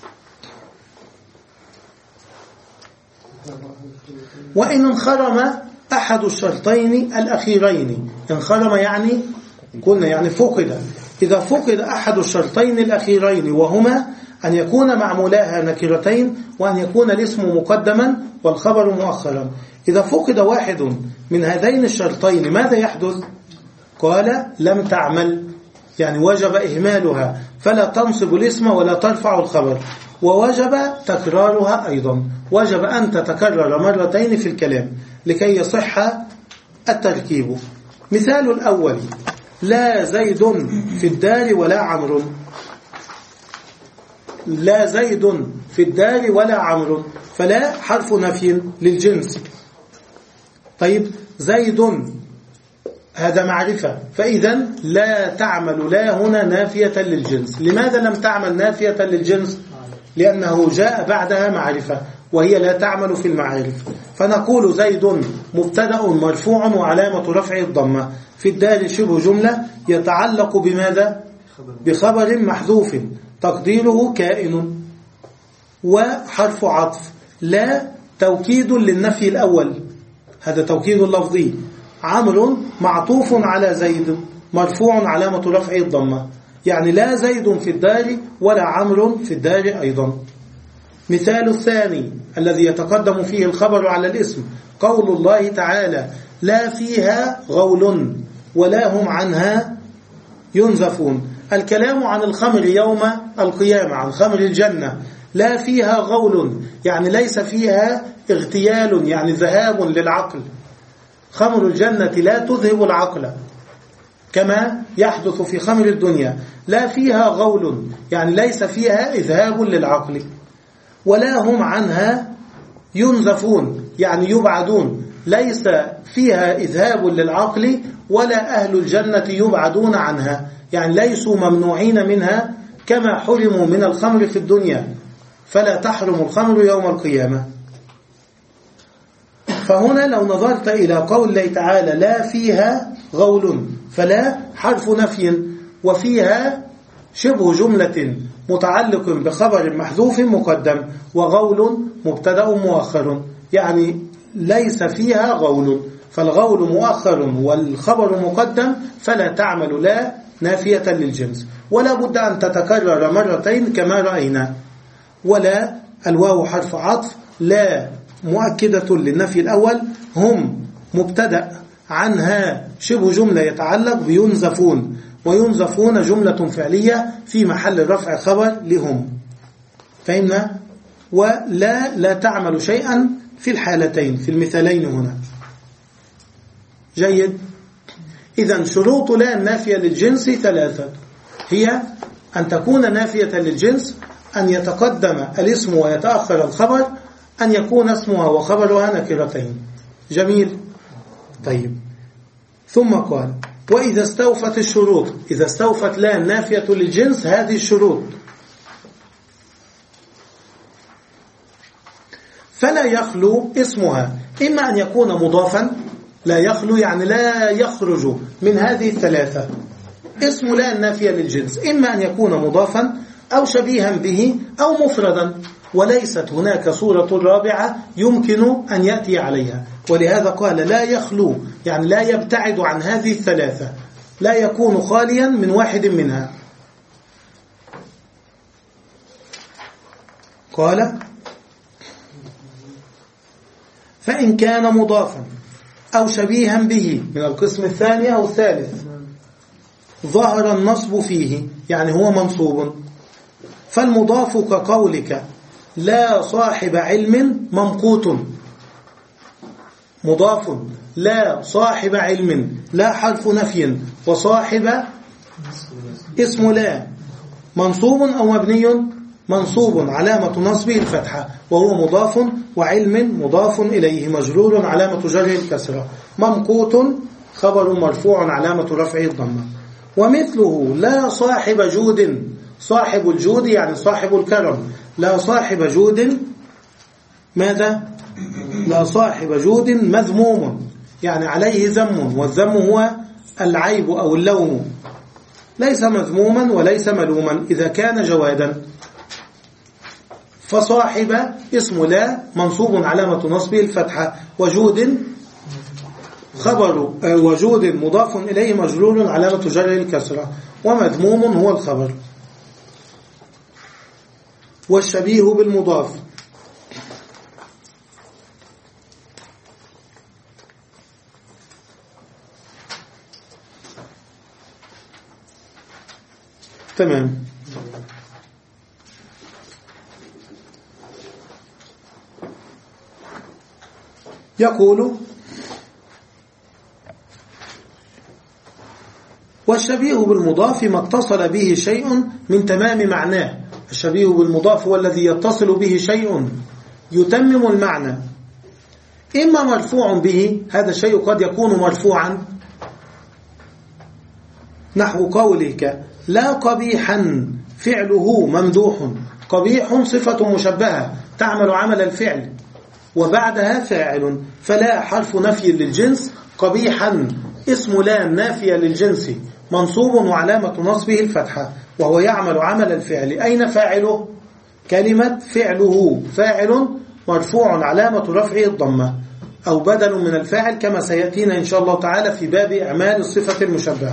وإن انخرم أحد الشرطين الأخيرين، انخرم يعني قلنا يعني فقد، إذا فقد أحد الشرطين الأخيرين وهما أن يكون معمولاها نكرتين وأن يكون الاسم مقدما والخبر مؤخرا، إذا فقد واحد من هذين الشرطين ماذا يحدث؟ قال لم تعمل، يعني وجب إهمالها فلا تنصب الاسم ولا ترفع الخبر، ووجب تكرارها أيضا، وجب أن تتكرر مرتين في الكلام لكي يصح التركيب. مثال الأول: لا زيد في الدار ولا عمرو. لا زيد في الدار ولا عمرو، فلا حرف نفي للجنس. طيب زيد هذا معرفة، فإذا لا تعمل لا هنا نافية للجنس. لماذا لم تعمل نافية للجنس؟ لأنه جاء بعدها معرفة وهي لا تعمل في المعارف. فنقول زيد مبتدأ مرفوع وعلامة رفعه الضمة. في الدار شبه جملة يتعلق بماذا؟ بخبر محذوف تقديره كائن. وحرف عطف لا توكيد للنفي الأول، هذا توكيد لفظي. عمرو معطوف على زيد مرفوع علامة رفعه الضمة، يعني لا زيد في الدار ولا عمرو في الدار أيضا. مثال الثاني الذي يتقدم فيه الخبر على الاسم: قول الله تعالى: لا فيها غول ولا هم عنها ينزفون. الكلام عن الخمر يوم القيامة، عن خمر الجنة. لا فيها غول يعني ليس فيها اغتيال، يعني ذهاب للعقل. خمر الجنة لا تذهب العقل كما يحدث في خمر الدنيا. لا فيها غول يعني ليس فيها إذهاب للعقل. ولا هم عنها ينزفون يعني يبعدون، ليس فيها إذهاب للعقل ولا أهل الجنة يبعدون عنها، يعني ليسوا ممنوعين منها كما حرموا من الخمر في الدنيا، فلا تحرم الخمر يوم القيامة. فهنا لو نظرت إلى قول الله تعالى: لا فيها غول، فلا حرف نفي، وفيها شبه جملة متعلق بخبر محذوف مقدم، وغول مبتدأ مؤخر، يعني ليس فيها غول، فالغول مؤخر والخبر مقدم، فلا تعمل لا نافية للجنس، ولا بد أن تتكرر مرتين كما رأينا. ولا الواو حرف عطف، لا مؤكدة للنفي الأول، هم مبتدأ، عنها شبه جملة يتعلق بينزفون، وينزفون جملة فعلية في محل رفع خبر لهم. فهمنا؟ ولا لا تعمل شيئا في الحالتين، في المثالين هنا. جيد. إذن شروط لا النافية للجنس ثلاثة، هي أن تكون نافية للجنس، أن يتقدم الاسم ويتأخر الخبر، أن يكون اسمها وخبرها نكرتين. جميل. طيب، ثم قال: وإذا استوفت الشروط، إذا استوفت لا النافية للجنس هذه الشروط، فلا يخلو اسمها، إما أن يكون مضافا، لا يخلو يعني لا يخرج من هذه الثلاثة اسم لا النافية للجنس، إما أن يكون مضافا أو شبيها به أو مفردا، وليست هناك صورة رابعة يمكن أن يأتي عليها. ولهذا قال لا يخلو، يعني لا يبتعد عن هذه الثلاثة، لا يكون خاليا من واحد منها. قال: فإن كان مضافا أو شبيها به من القسم الثاني أو الثالث ظهر النصب فيه، يعني هو منصوب. فالمضاف كقولك: لا صاحب علم ممقوت، مضاف لا صاحب علم، لا حرف نفي، وصاحب اسم لا، منصوب أو مبني؟ منصوب، علامة نصبه الفتحة، وهو مضاف، وعلم مضاف إليه مجرور علامة جره الكسرة، ممقوت خبر مرفوع علامة رفعه الضمة. ومثله لا صاحب جود، صاحب الجود يعني صاحب الكرم، لا صاحب جود ماذا؟ لا صاحب جود مذموم، يعني عليه ذم، والذم هو العيب أو اللوم، ليس مذموما وليس ملوما إذا كان جوادا. فصاحب اسم لا منصوب علامة نصبه الفتحة، وجود خبر وجود مضاف إليه مجرور علامة جره الكسرة، ومذموم هو الخبر. والشبيه بالمضاف تمام. يقول والشبيه بالمضاف ما اتصل به شيء من تمام معناه. الشبيه بالمضاف هو الذي يتصل به شيء يتمم المعنى، إما مرفوع به، هذا الشيء قد يكون مرفوعا نحو قولك لا قبيحا فعله ممدوح. قبيح صفة مشبهة تعمل عمل الفعل وبعدها فاعل، فلا حرف نفي للجنس. قبيحا اسم لا نافية للجنس منصوب وعلامة نصبه الفتحة وهو يعمل عمل الفعل. أين فاعله؟ كلمة فعله فاعل مرفوع علامة رفعه الضمة أو بدل من الفاعل كما سيأتينا إن شاء الله تعالى في باب إعمال الصفة المشبهة.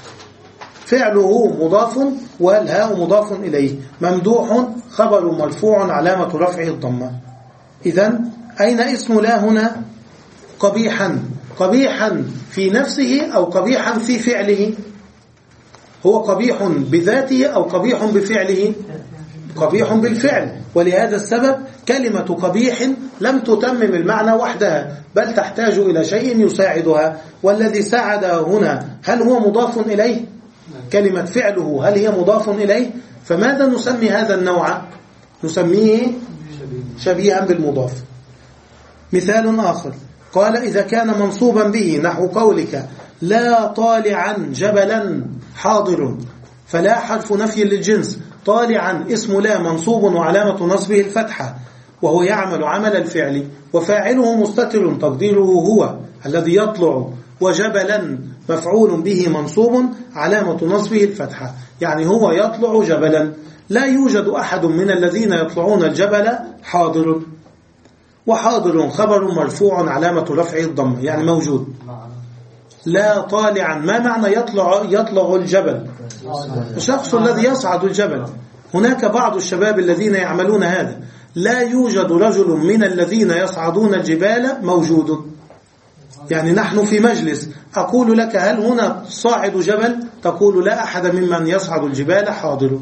فعله مضاف والهاء مضاف إليه. ممدوح خبر مرفوع علامة رفعه الضمة. إذن أين اسم لا هنا؟ قبيحا. قبيحا في نفسه أو قبيحا في فعله؟ هو قبيح بذاته أو قبيح بفعله؟ قبيح بالفعل. ولهذا السبب كلمة قبيح لم تتمم المعنى وحدها بل تحتاج إلى شيء يساعدها، والذي ساعدها هنا هل هو مضاف إليه؟ كلمة فعله هل هي مضاف إليه؟ فماذا نسمي هذا النوع؟ نسميه شبيها بالمضاف. مثال آخر قال إذا كان منصوبا به نحو قولك لا طالعا جبلا حاضر، فلا حرف نفي للجنس. طالعا اسم لا منصوب وعلامة نصبه الفتحة وهو يعمل عمل الفعل وفاعله مستتر تقديره هو الذي يطلع، وجبلا مفعول به منصوب علامة نصبه الفتحة، يعني هو يطلع جبلا. لا يوجد أحد من الذين يطلعون الجبل حاضر، وحاضر خبر مرفوع علامة رفعه الضمة يعني موجود. لا طالعا ما معنى يطلع يطلع الجبل؟ الشخص الذي يصعد الجبل. هناك بعض الشباب الذين يعملون هذا. لا يوجد رجل من الذين يصعدون الجبال موجود. يعني نحن في مجلس أقول لك هل هنا صاعد جبل؟ تقول لا أحد ممن يصعد الجبال حاضر.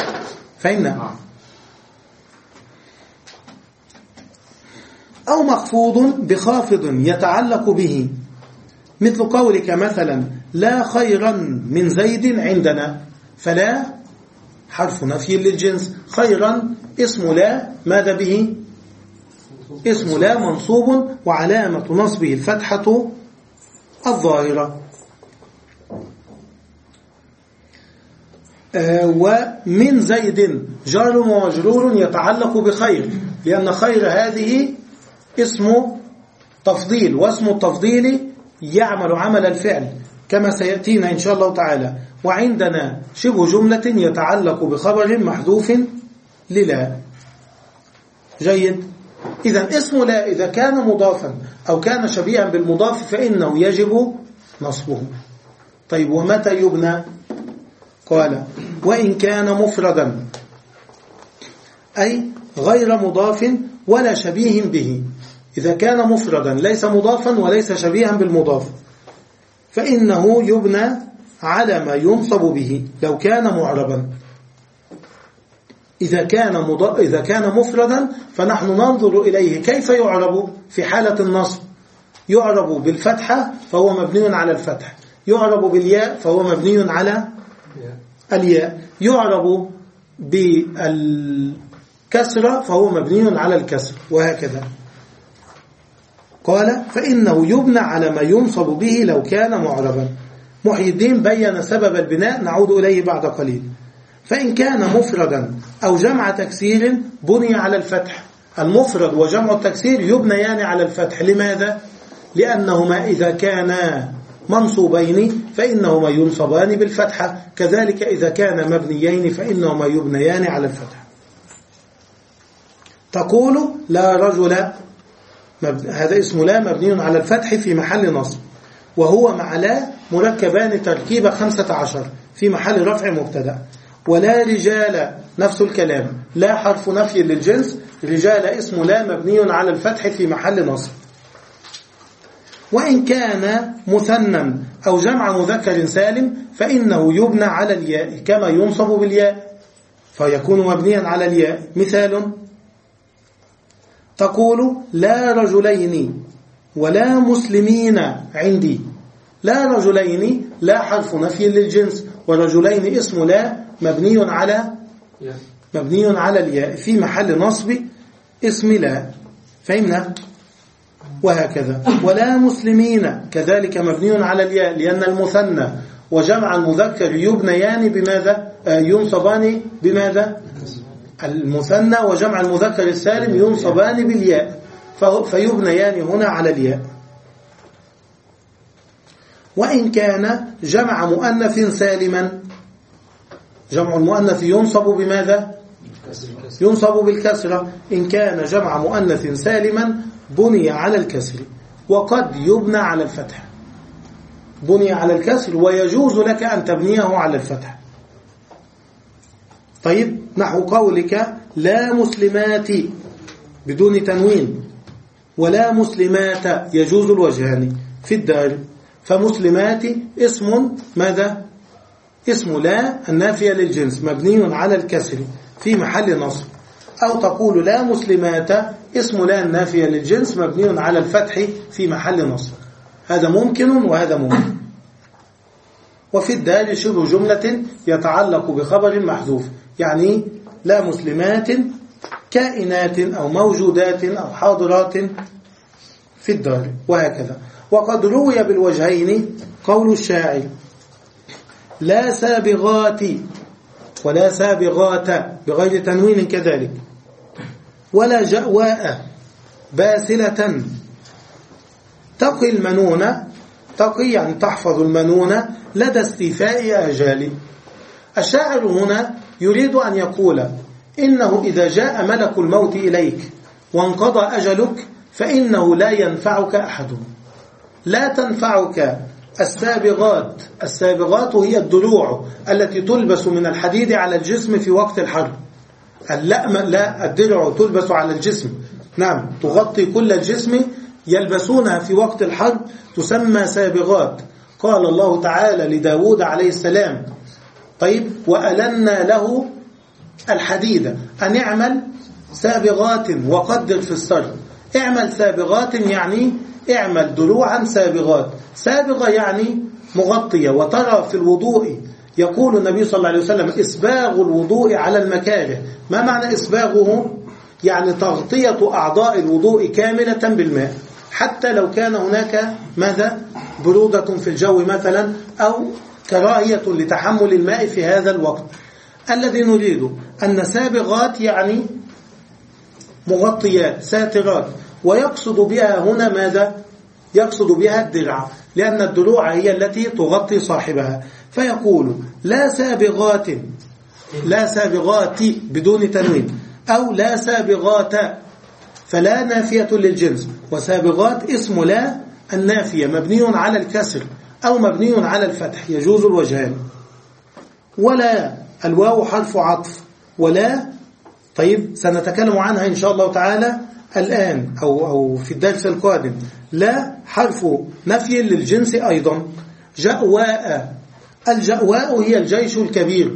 فإن أو مخفوض بخافض يتعلق به، مثل قولك مثلا لا خيرا من زيد عندنا، فلا حرف نفي للجنس. خيرا اسم لا ماذا به؟ اسم لا منصوب وعلامة نصبه الفتحة الظاهرة. آه ومن زيد جار ومجرور يتعلق بخير، لأن خير هذه اسم تفضيل، واسم التفضيل يعمل عمل الفعل كما سيأتينا إن شاء الله تعالى. وعندنا شبه جملة يتعلق بخبر محذوف للا. جيد. إذا اسم لا إذا كان مضافا أو كان شبيها بالمضاف فإنه يجب نصبه. طيب ومتى يبنى؟ قال وإن كان مفردا أي غير مضاف ولا شبيه به. إذا كان مفردا ليس مضافا وليس شبيها بالمضاف فإنه يبنى على ما ينصب به لو كان معربا. إذا كان مض... إذا كان مفردا فنحن ننظر إليه كيف يعرب في حالة النصب. يعرب بالفتحة فهو مبني على الفتح، يعرب بالياء فهو مبني على الياء، يعرب بالكسرة فهو مبني على الكسر، وهكذا. قال فإنه يبنى على ما ينصب به لو كان معربا. محي الدين بيّن سبب البناء نعود إليه بعد قليل. فإن كان مفردا أو جمع تكسير بني على الفتح. المفرد وجمع التكسير يبنيان على الفتح. لماذا؟ لأنهما إذا كانا منصوبين فإنهما ينصبان بالفتحة، كذلك إذا كان مبنيين فإنهما يبنيان على الفتح. تقول لا رجل، هذا اسم لا مبني على الفتح في محل نصب، وهو مع لا مركبان تركيبة خمسة عشر في محل رفع مبتدأ. ولا رجال نفس الكلام، لا حرف نفي للجنس، رجال اسم لا مبني على الفتح في محل نصب. وإن كان مثنى أو جمع مذكر سالم فإنه يبنى على الياء كما ينصب بالياء فيكون مبنيا على الياء. مثال: تقول لا رجلين ولا مسلمين عندي. لا رجلين لا حرف نفي للجنس، ورجلين اسم لا مبني على مبني على الياء في محل نصب اسم لا. فهمنا؟ وهكذا. ولا مسلمين كذلك مبني على الياء، لأن المثنى وجمع المذكر يبنيان بماذا؟ ينصبان بماذا؟ المثنى وجمع المذكر السالم ينصبان بالياء فيبنيان هنا على الياء. وإن كان جمع مؤنث سالما، جمع المؤنث ينصب بماذا؟ ينصب بالكسرة. إن كان جمع مؤنث سالما بني على الكسر، وقد يبنى على الفتح. بني على الكسر ويجوز لك أن تبنيه على الفتح. طيب، نحو قولك لا مسلمات بدون تنوين، ولا مسلمات يجوز الوجهان في الدار. فمسلمات اسم ماذا؟ اسم لا النافية للجنس مبني على الكسر في محل نصب. أو تقول لا مسلمات اسم لا النافية للجنس مبني على الفتح في محل نصب. هذا ممكن وهذا ممكن. وفي الدال شبه جملة يتعلق بخبر محذوف، يعني لا مسلمات كائنات أو موجودات أو حاضرات في الدار، وهكذا. وقد روي بالوجهين قول الشاعر لا سابغات ولا سابغات بغير تنوين كذلك، ولا جأواء باسلة تقي المنون. تقي يعني تحفظ المنون لدى استيفاء آجال. الشاعر هنا يريد أن يقول إنه إذا جاء ملك الموت إليك وانقضى أجلك فإنه لا ينفعك أحد. لا تنفعك السابغات. السابغات هي الدروع التي تلبس من الحديد على الجسم في وقت الحرب. اللأم لا الدرع تلبس على الجسم، نعم، تغطي كل الجسم، يلبسونها في وقت الحرب، تسمى سابغات. قال الله تعالى لداود عليه السلام طيب وألنا له الحديد أن اعمل سابغات وقدر في السر. اعمل سابغات يعني اعمل دروعا سابغات. سابغة يعني مغطية. وترى في الوضوء يقول النبي صلى الله عليه وسلم إسباغ الوضوء على المكاره. ما معنى إسباغه؟ يعني تغطية أعضاء الوضوء كاملة بالماء، حتى لو كان هناك ماذا؟ برودة في الجو مثلا، أو كراهية لتحمل الماء في هذا الوقت. الذي نريد أن سابغات يعني مغطيات ساترات، ويقصد بها هنا ماذا؟ يقصد بها الدرع، لأن الدروع هي التي تغطي صاحبها. فيقول لا سابغات، لا سابغات بدون تنوين، أو لا سابغات، فلا نافية للجنس، وسابغات اسم لا النافية مبني على الكسر أو مبني على الفتح، يجوز الوجهان. ولا الواو حرف عطف. ولا طيب سنتكلم عنها إن شاء الله تعالى الآن أو, أو في الدرس القادم. لا حرف نفي للجنس أيضا. جأواء. الجأواء هي الجيش الكبير.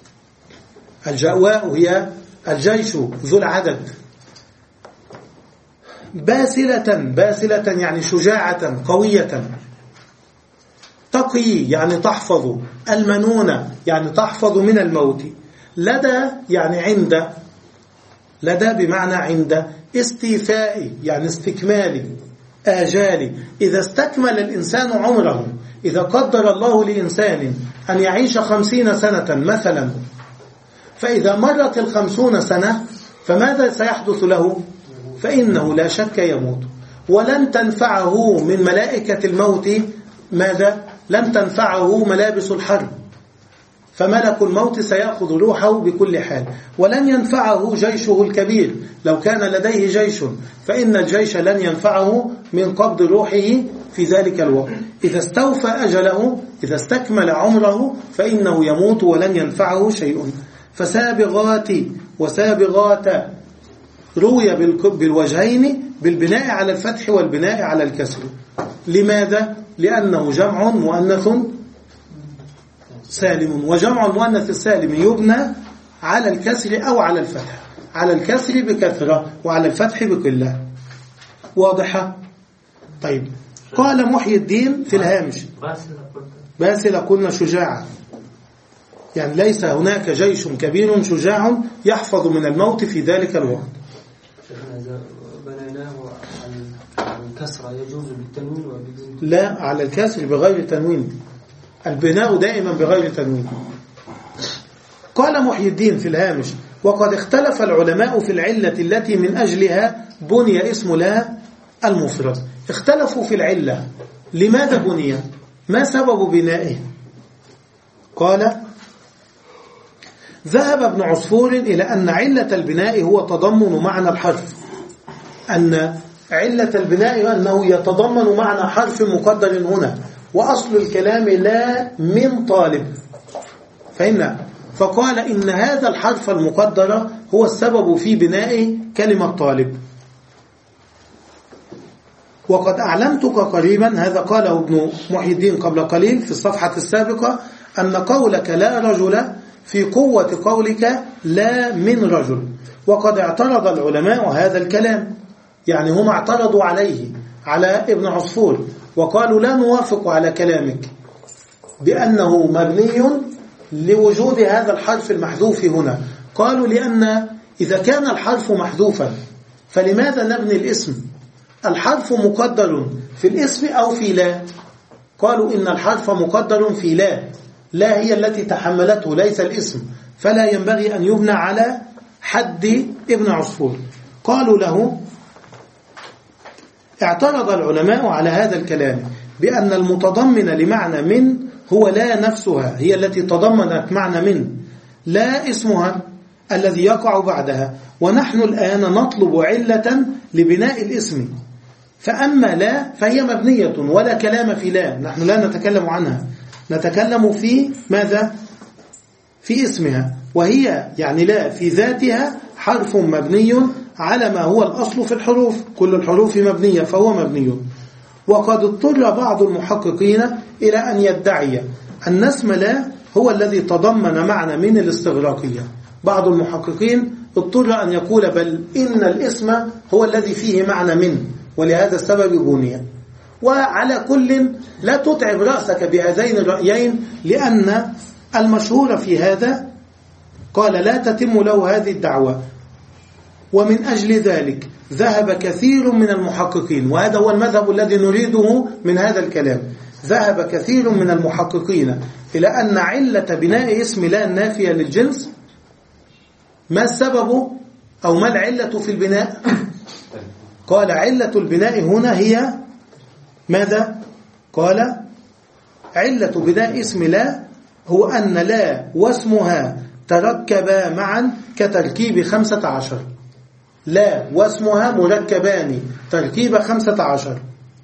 الجأواء هي الجيش ذو العدد. باسلة. باسلة يعني شجاعة قوية. تقي يعني تحفظ. المنون يعني تحفظ من الموت. لدى يعني عند. لدى بمعنى عند. استيفاء يعني استكمال. آجال إذا استكمل الإنسان عمره، إذا قدر الله لإنسان أن يعيش خمسين سنة مثلا، فإذا مرت الخمسون سنة فماذا سيحدث له؟ فإنه لا شك يموت. ولن تنفعه من ملائكة الموت ماذا؟ لن تنفعه ملابس الحرب، فملك الموت سيأخذ روحه بكل حال. ولن ينفعه جيشه الكبير، لو كان لديه جيش فإن الجيش لن ينفعه من قبض روحه في ذلك الوقت. إذا استوفى أجله، إذا استكمل عمره، فإنه يموت ولن ينفعه شيء. فسابغات وسابغات روي بالوجهين بالبناء على الفتح والبناء على الكسر. لماذا؟ لأنه جمع مؤنث سالم، وجمع المؤنث السالم يبنى على الكسر أو على الفتح، على الكسر بكثرة وعلى الفتح بقلة. واضحة؟ طيب، قال محي الدين في الهامش: باسل قلنا شجاعة، يعني ليس هناك جيش كبير شجاع يحفظ من الموت في ذلك الوقت. بنيناه على الكسرة يجوز بالتنوين وبدون؟ لا، على الكسر بغير تنوين، البناء دائما بغير تنوين. قال محي الدين في الهامش: وقد اختلف العلماء في العلة التي من أجلها بني اسم لا المفرد. اختلفوا في العلة، لماذا بني؟ ما سبب بنائه؟ قال: ذهب ابن عصفور إلى أن علة البناء هو تضمن معنى الحرف، أن علة البناء أنه يتضمن معنى حرف مقدر هنا، وأصل الكلام لا من طالب، فإن فقال إن هذا الحرف المقدر هو السبب في بناء كلمة طالب. وقد أعلمتك قريبا، هذا قاله ابن محي الدين قبل قليل في الصفحة السابقة، أن قولك لا رجل في قوة قولك لا من رجل. وقد اعترض العلماء هذا الكلام، يعني هم اعترضوا عليه على ابن عصفور وقالوا لا نوافق على كلامك بأنه مبني لوجود هذا الحرف المحذوف هنا. قالوا لأن إذا كان الحرف محذوفا فلماذا نبني الاسم؟ الحرف مقدر في الاسم أو في لا؟ قالوا إن الحرف مقدر في لا، لا هي التي تحملته ليس الاسم، فلا ينبغي أن يبنى على حد ابن عصفور. قالوا له: اعترض العلماء على هذا الكلام بأن المتضمن لمعنى من هو لا نفسها، هي التي تضمنت معنى من، لا اسمها الذي يقع بعدها، ونحن الآن نطلب علة لبناء الاسم، فأما لا فهي مبنية ولا كلام في لا، نحن لا نتكلم عنها، نتكلم في ماذا؟ في اسمها، وهي يعني لا في ذاتها حرف مبني على ما هو الأصل في الحروف، كل الحروف مبنية فهو مبني. وقد اضطر بعض المحققين إلى أن يدعي أن اسم لا هو الذي تضمن معنى من الاستغراقية. بعض المحققين اضطر أن يقول بل إن الاسم هو الذي فيه معنى من، ولهذا السبب بني. وعلى كل لا تتعب رأسك بهذين الرأيين، لأن المشهور في هذا قال لا تتم له هذه الدعوة. ومن أجل ذلك ذهب كثير من المحققين، وهذا هو المذهب الذي نريده من هذا الكلام، ذهب كثير من المحققين إلى أن علة بناء اسم لا النافية للجنس، ما السبب أو ما العلة في البناء؟ قال علة البناء هنا هي ماذا؟ قال علة بناء اسم لا هو أن لا واسمها تركبا معا كتركيب خمسة عشر، لا واسمها مركبان تركيب خمسة عشر،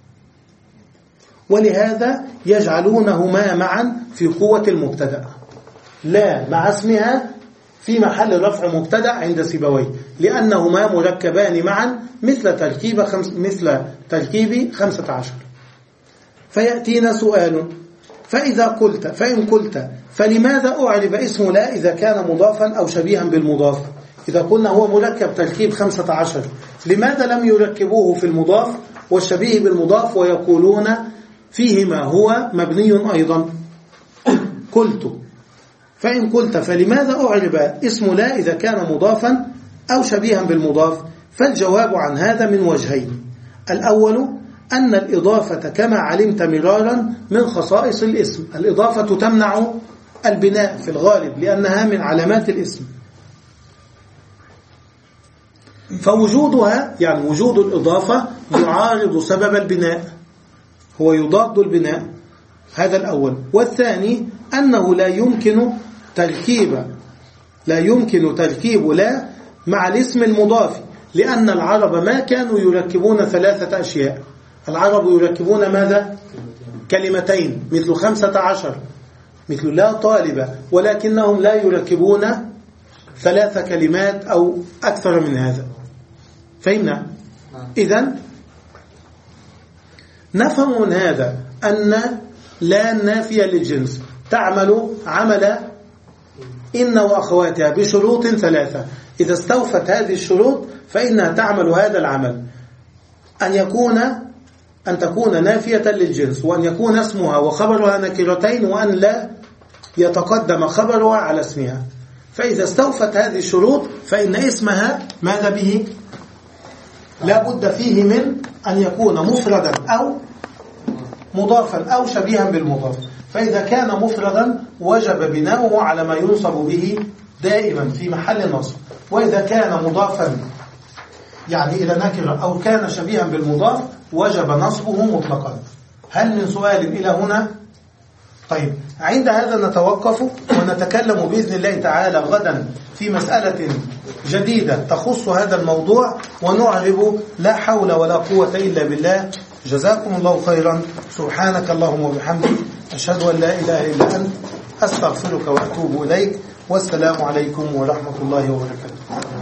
ولهذا يجعلونهما معا في قوة المبتدأ، لا مع اسمها في محل رفع مبتدأ عند سيبويه، لأنهما مركبان معا مثل تركيب خمس مثل تركيب خمسة عشر. فيأتينا سؤال: فإذا قلت فإن قلت فلماذا أعرب اسم لا إذا كان مضافا أو شبيها بالمضاف؟ إذا قلنا هو مركب تركيب خمسة عشر، لماذا لم يركبوه في المضاف والشبيه بالمضاف ويقولون فيهما هو مبني أيضا؟ قلت فإن قلت فلماذا أعرب اسم لا إذا كان مضافا أو شبيها بالمضاف؟ فالجواب عن هذا من وجهين. الأول أن الإضافة كما علمت مرارا من خصائص الاسم، الإضافة تمنع البناء في الغالب لأنها من علامات الاسم، فوجودها يعني وجود الإضافة يعارض سبب البناء، هو يضاد البناء، هذا الأول. والثاني أنه لا يمكن تركيب لا يمكن تركيب لا مع الاسم المضاف، لأن العرب ما كانوا يركبون ثلاثة أشياء، العرب يركبون ماذا؟ كلمتين مثل خمسة عشر، مثل لا طالبة، ولكنهم لا يركبون ثلاث كلمات أو أكثر من هذا. فهمنا؟ إذن نفهم من هذا أن لا نافية للجنس تعمل عمل إن وأخواتها بشروط ثلاثة. إذا استوفت هذه الشروط فإنها تعمل هذا العمل، أن يكون أن تكون نافية للجنس، وأن يكون اسمها وخبرها نكرتين، وأن لا يتقدم خبرها على اسمها. فإذا استوفت هذه الشروط فإن اسمها ماذا به؟ لا بد فيه من أن يكون مفردا أو مضافا أو شبيها بالمضاف. فإذا كان مفردا وجب بناؤه على ما ينصب به دائما في محل نصب، وإذا كان مضافا يعني إلى نكرة أو كان شبيها بالمضاف وجب نصبه مطلقا. هل من سؤال إلى هنا؟ طيب، عند هذا نتوقف ونتكلم بإذن الله تعالى غدا في مسألة جديدة تخص هذا الموضوع، ونعرب لا حول ولا قوة إلا بالله. جزاكم الله خيرا. سبحانك اللهم وبحمدك، أشهد أن لا إله إلا أنت، أستغفرك وأتوب إليك. والسلام عليكم ورحمة الله وبركاته.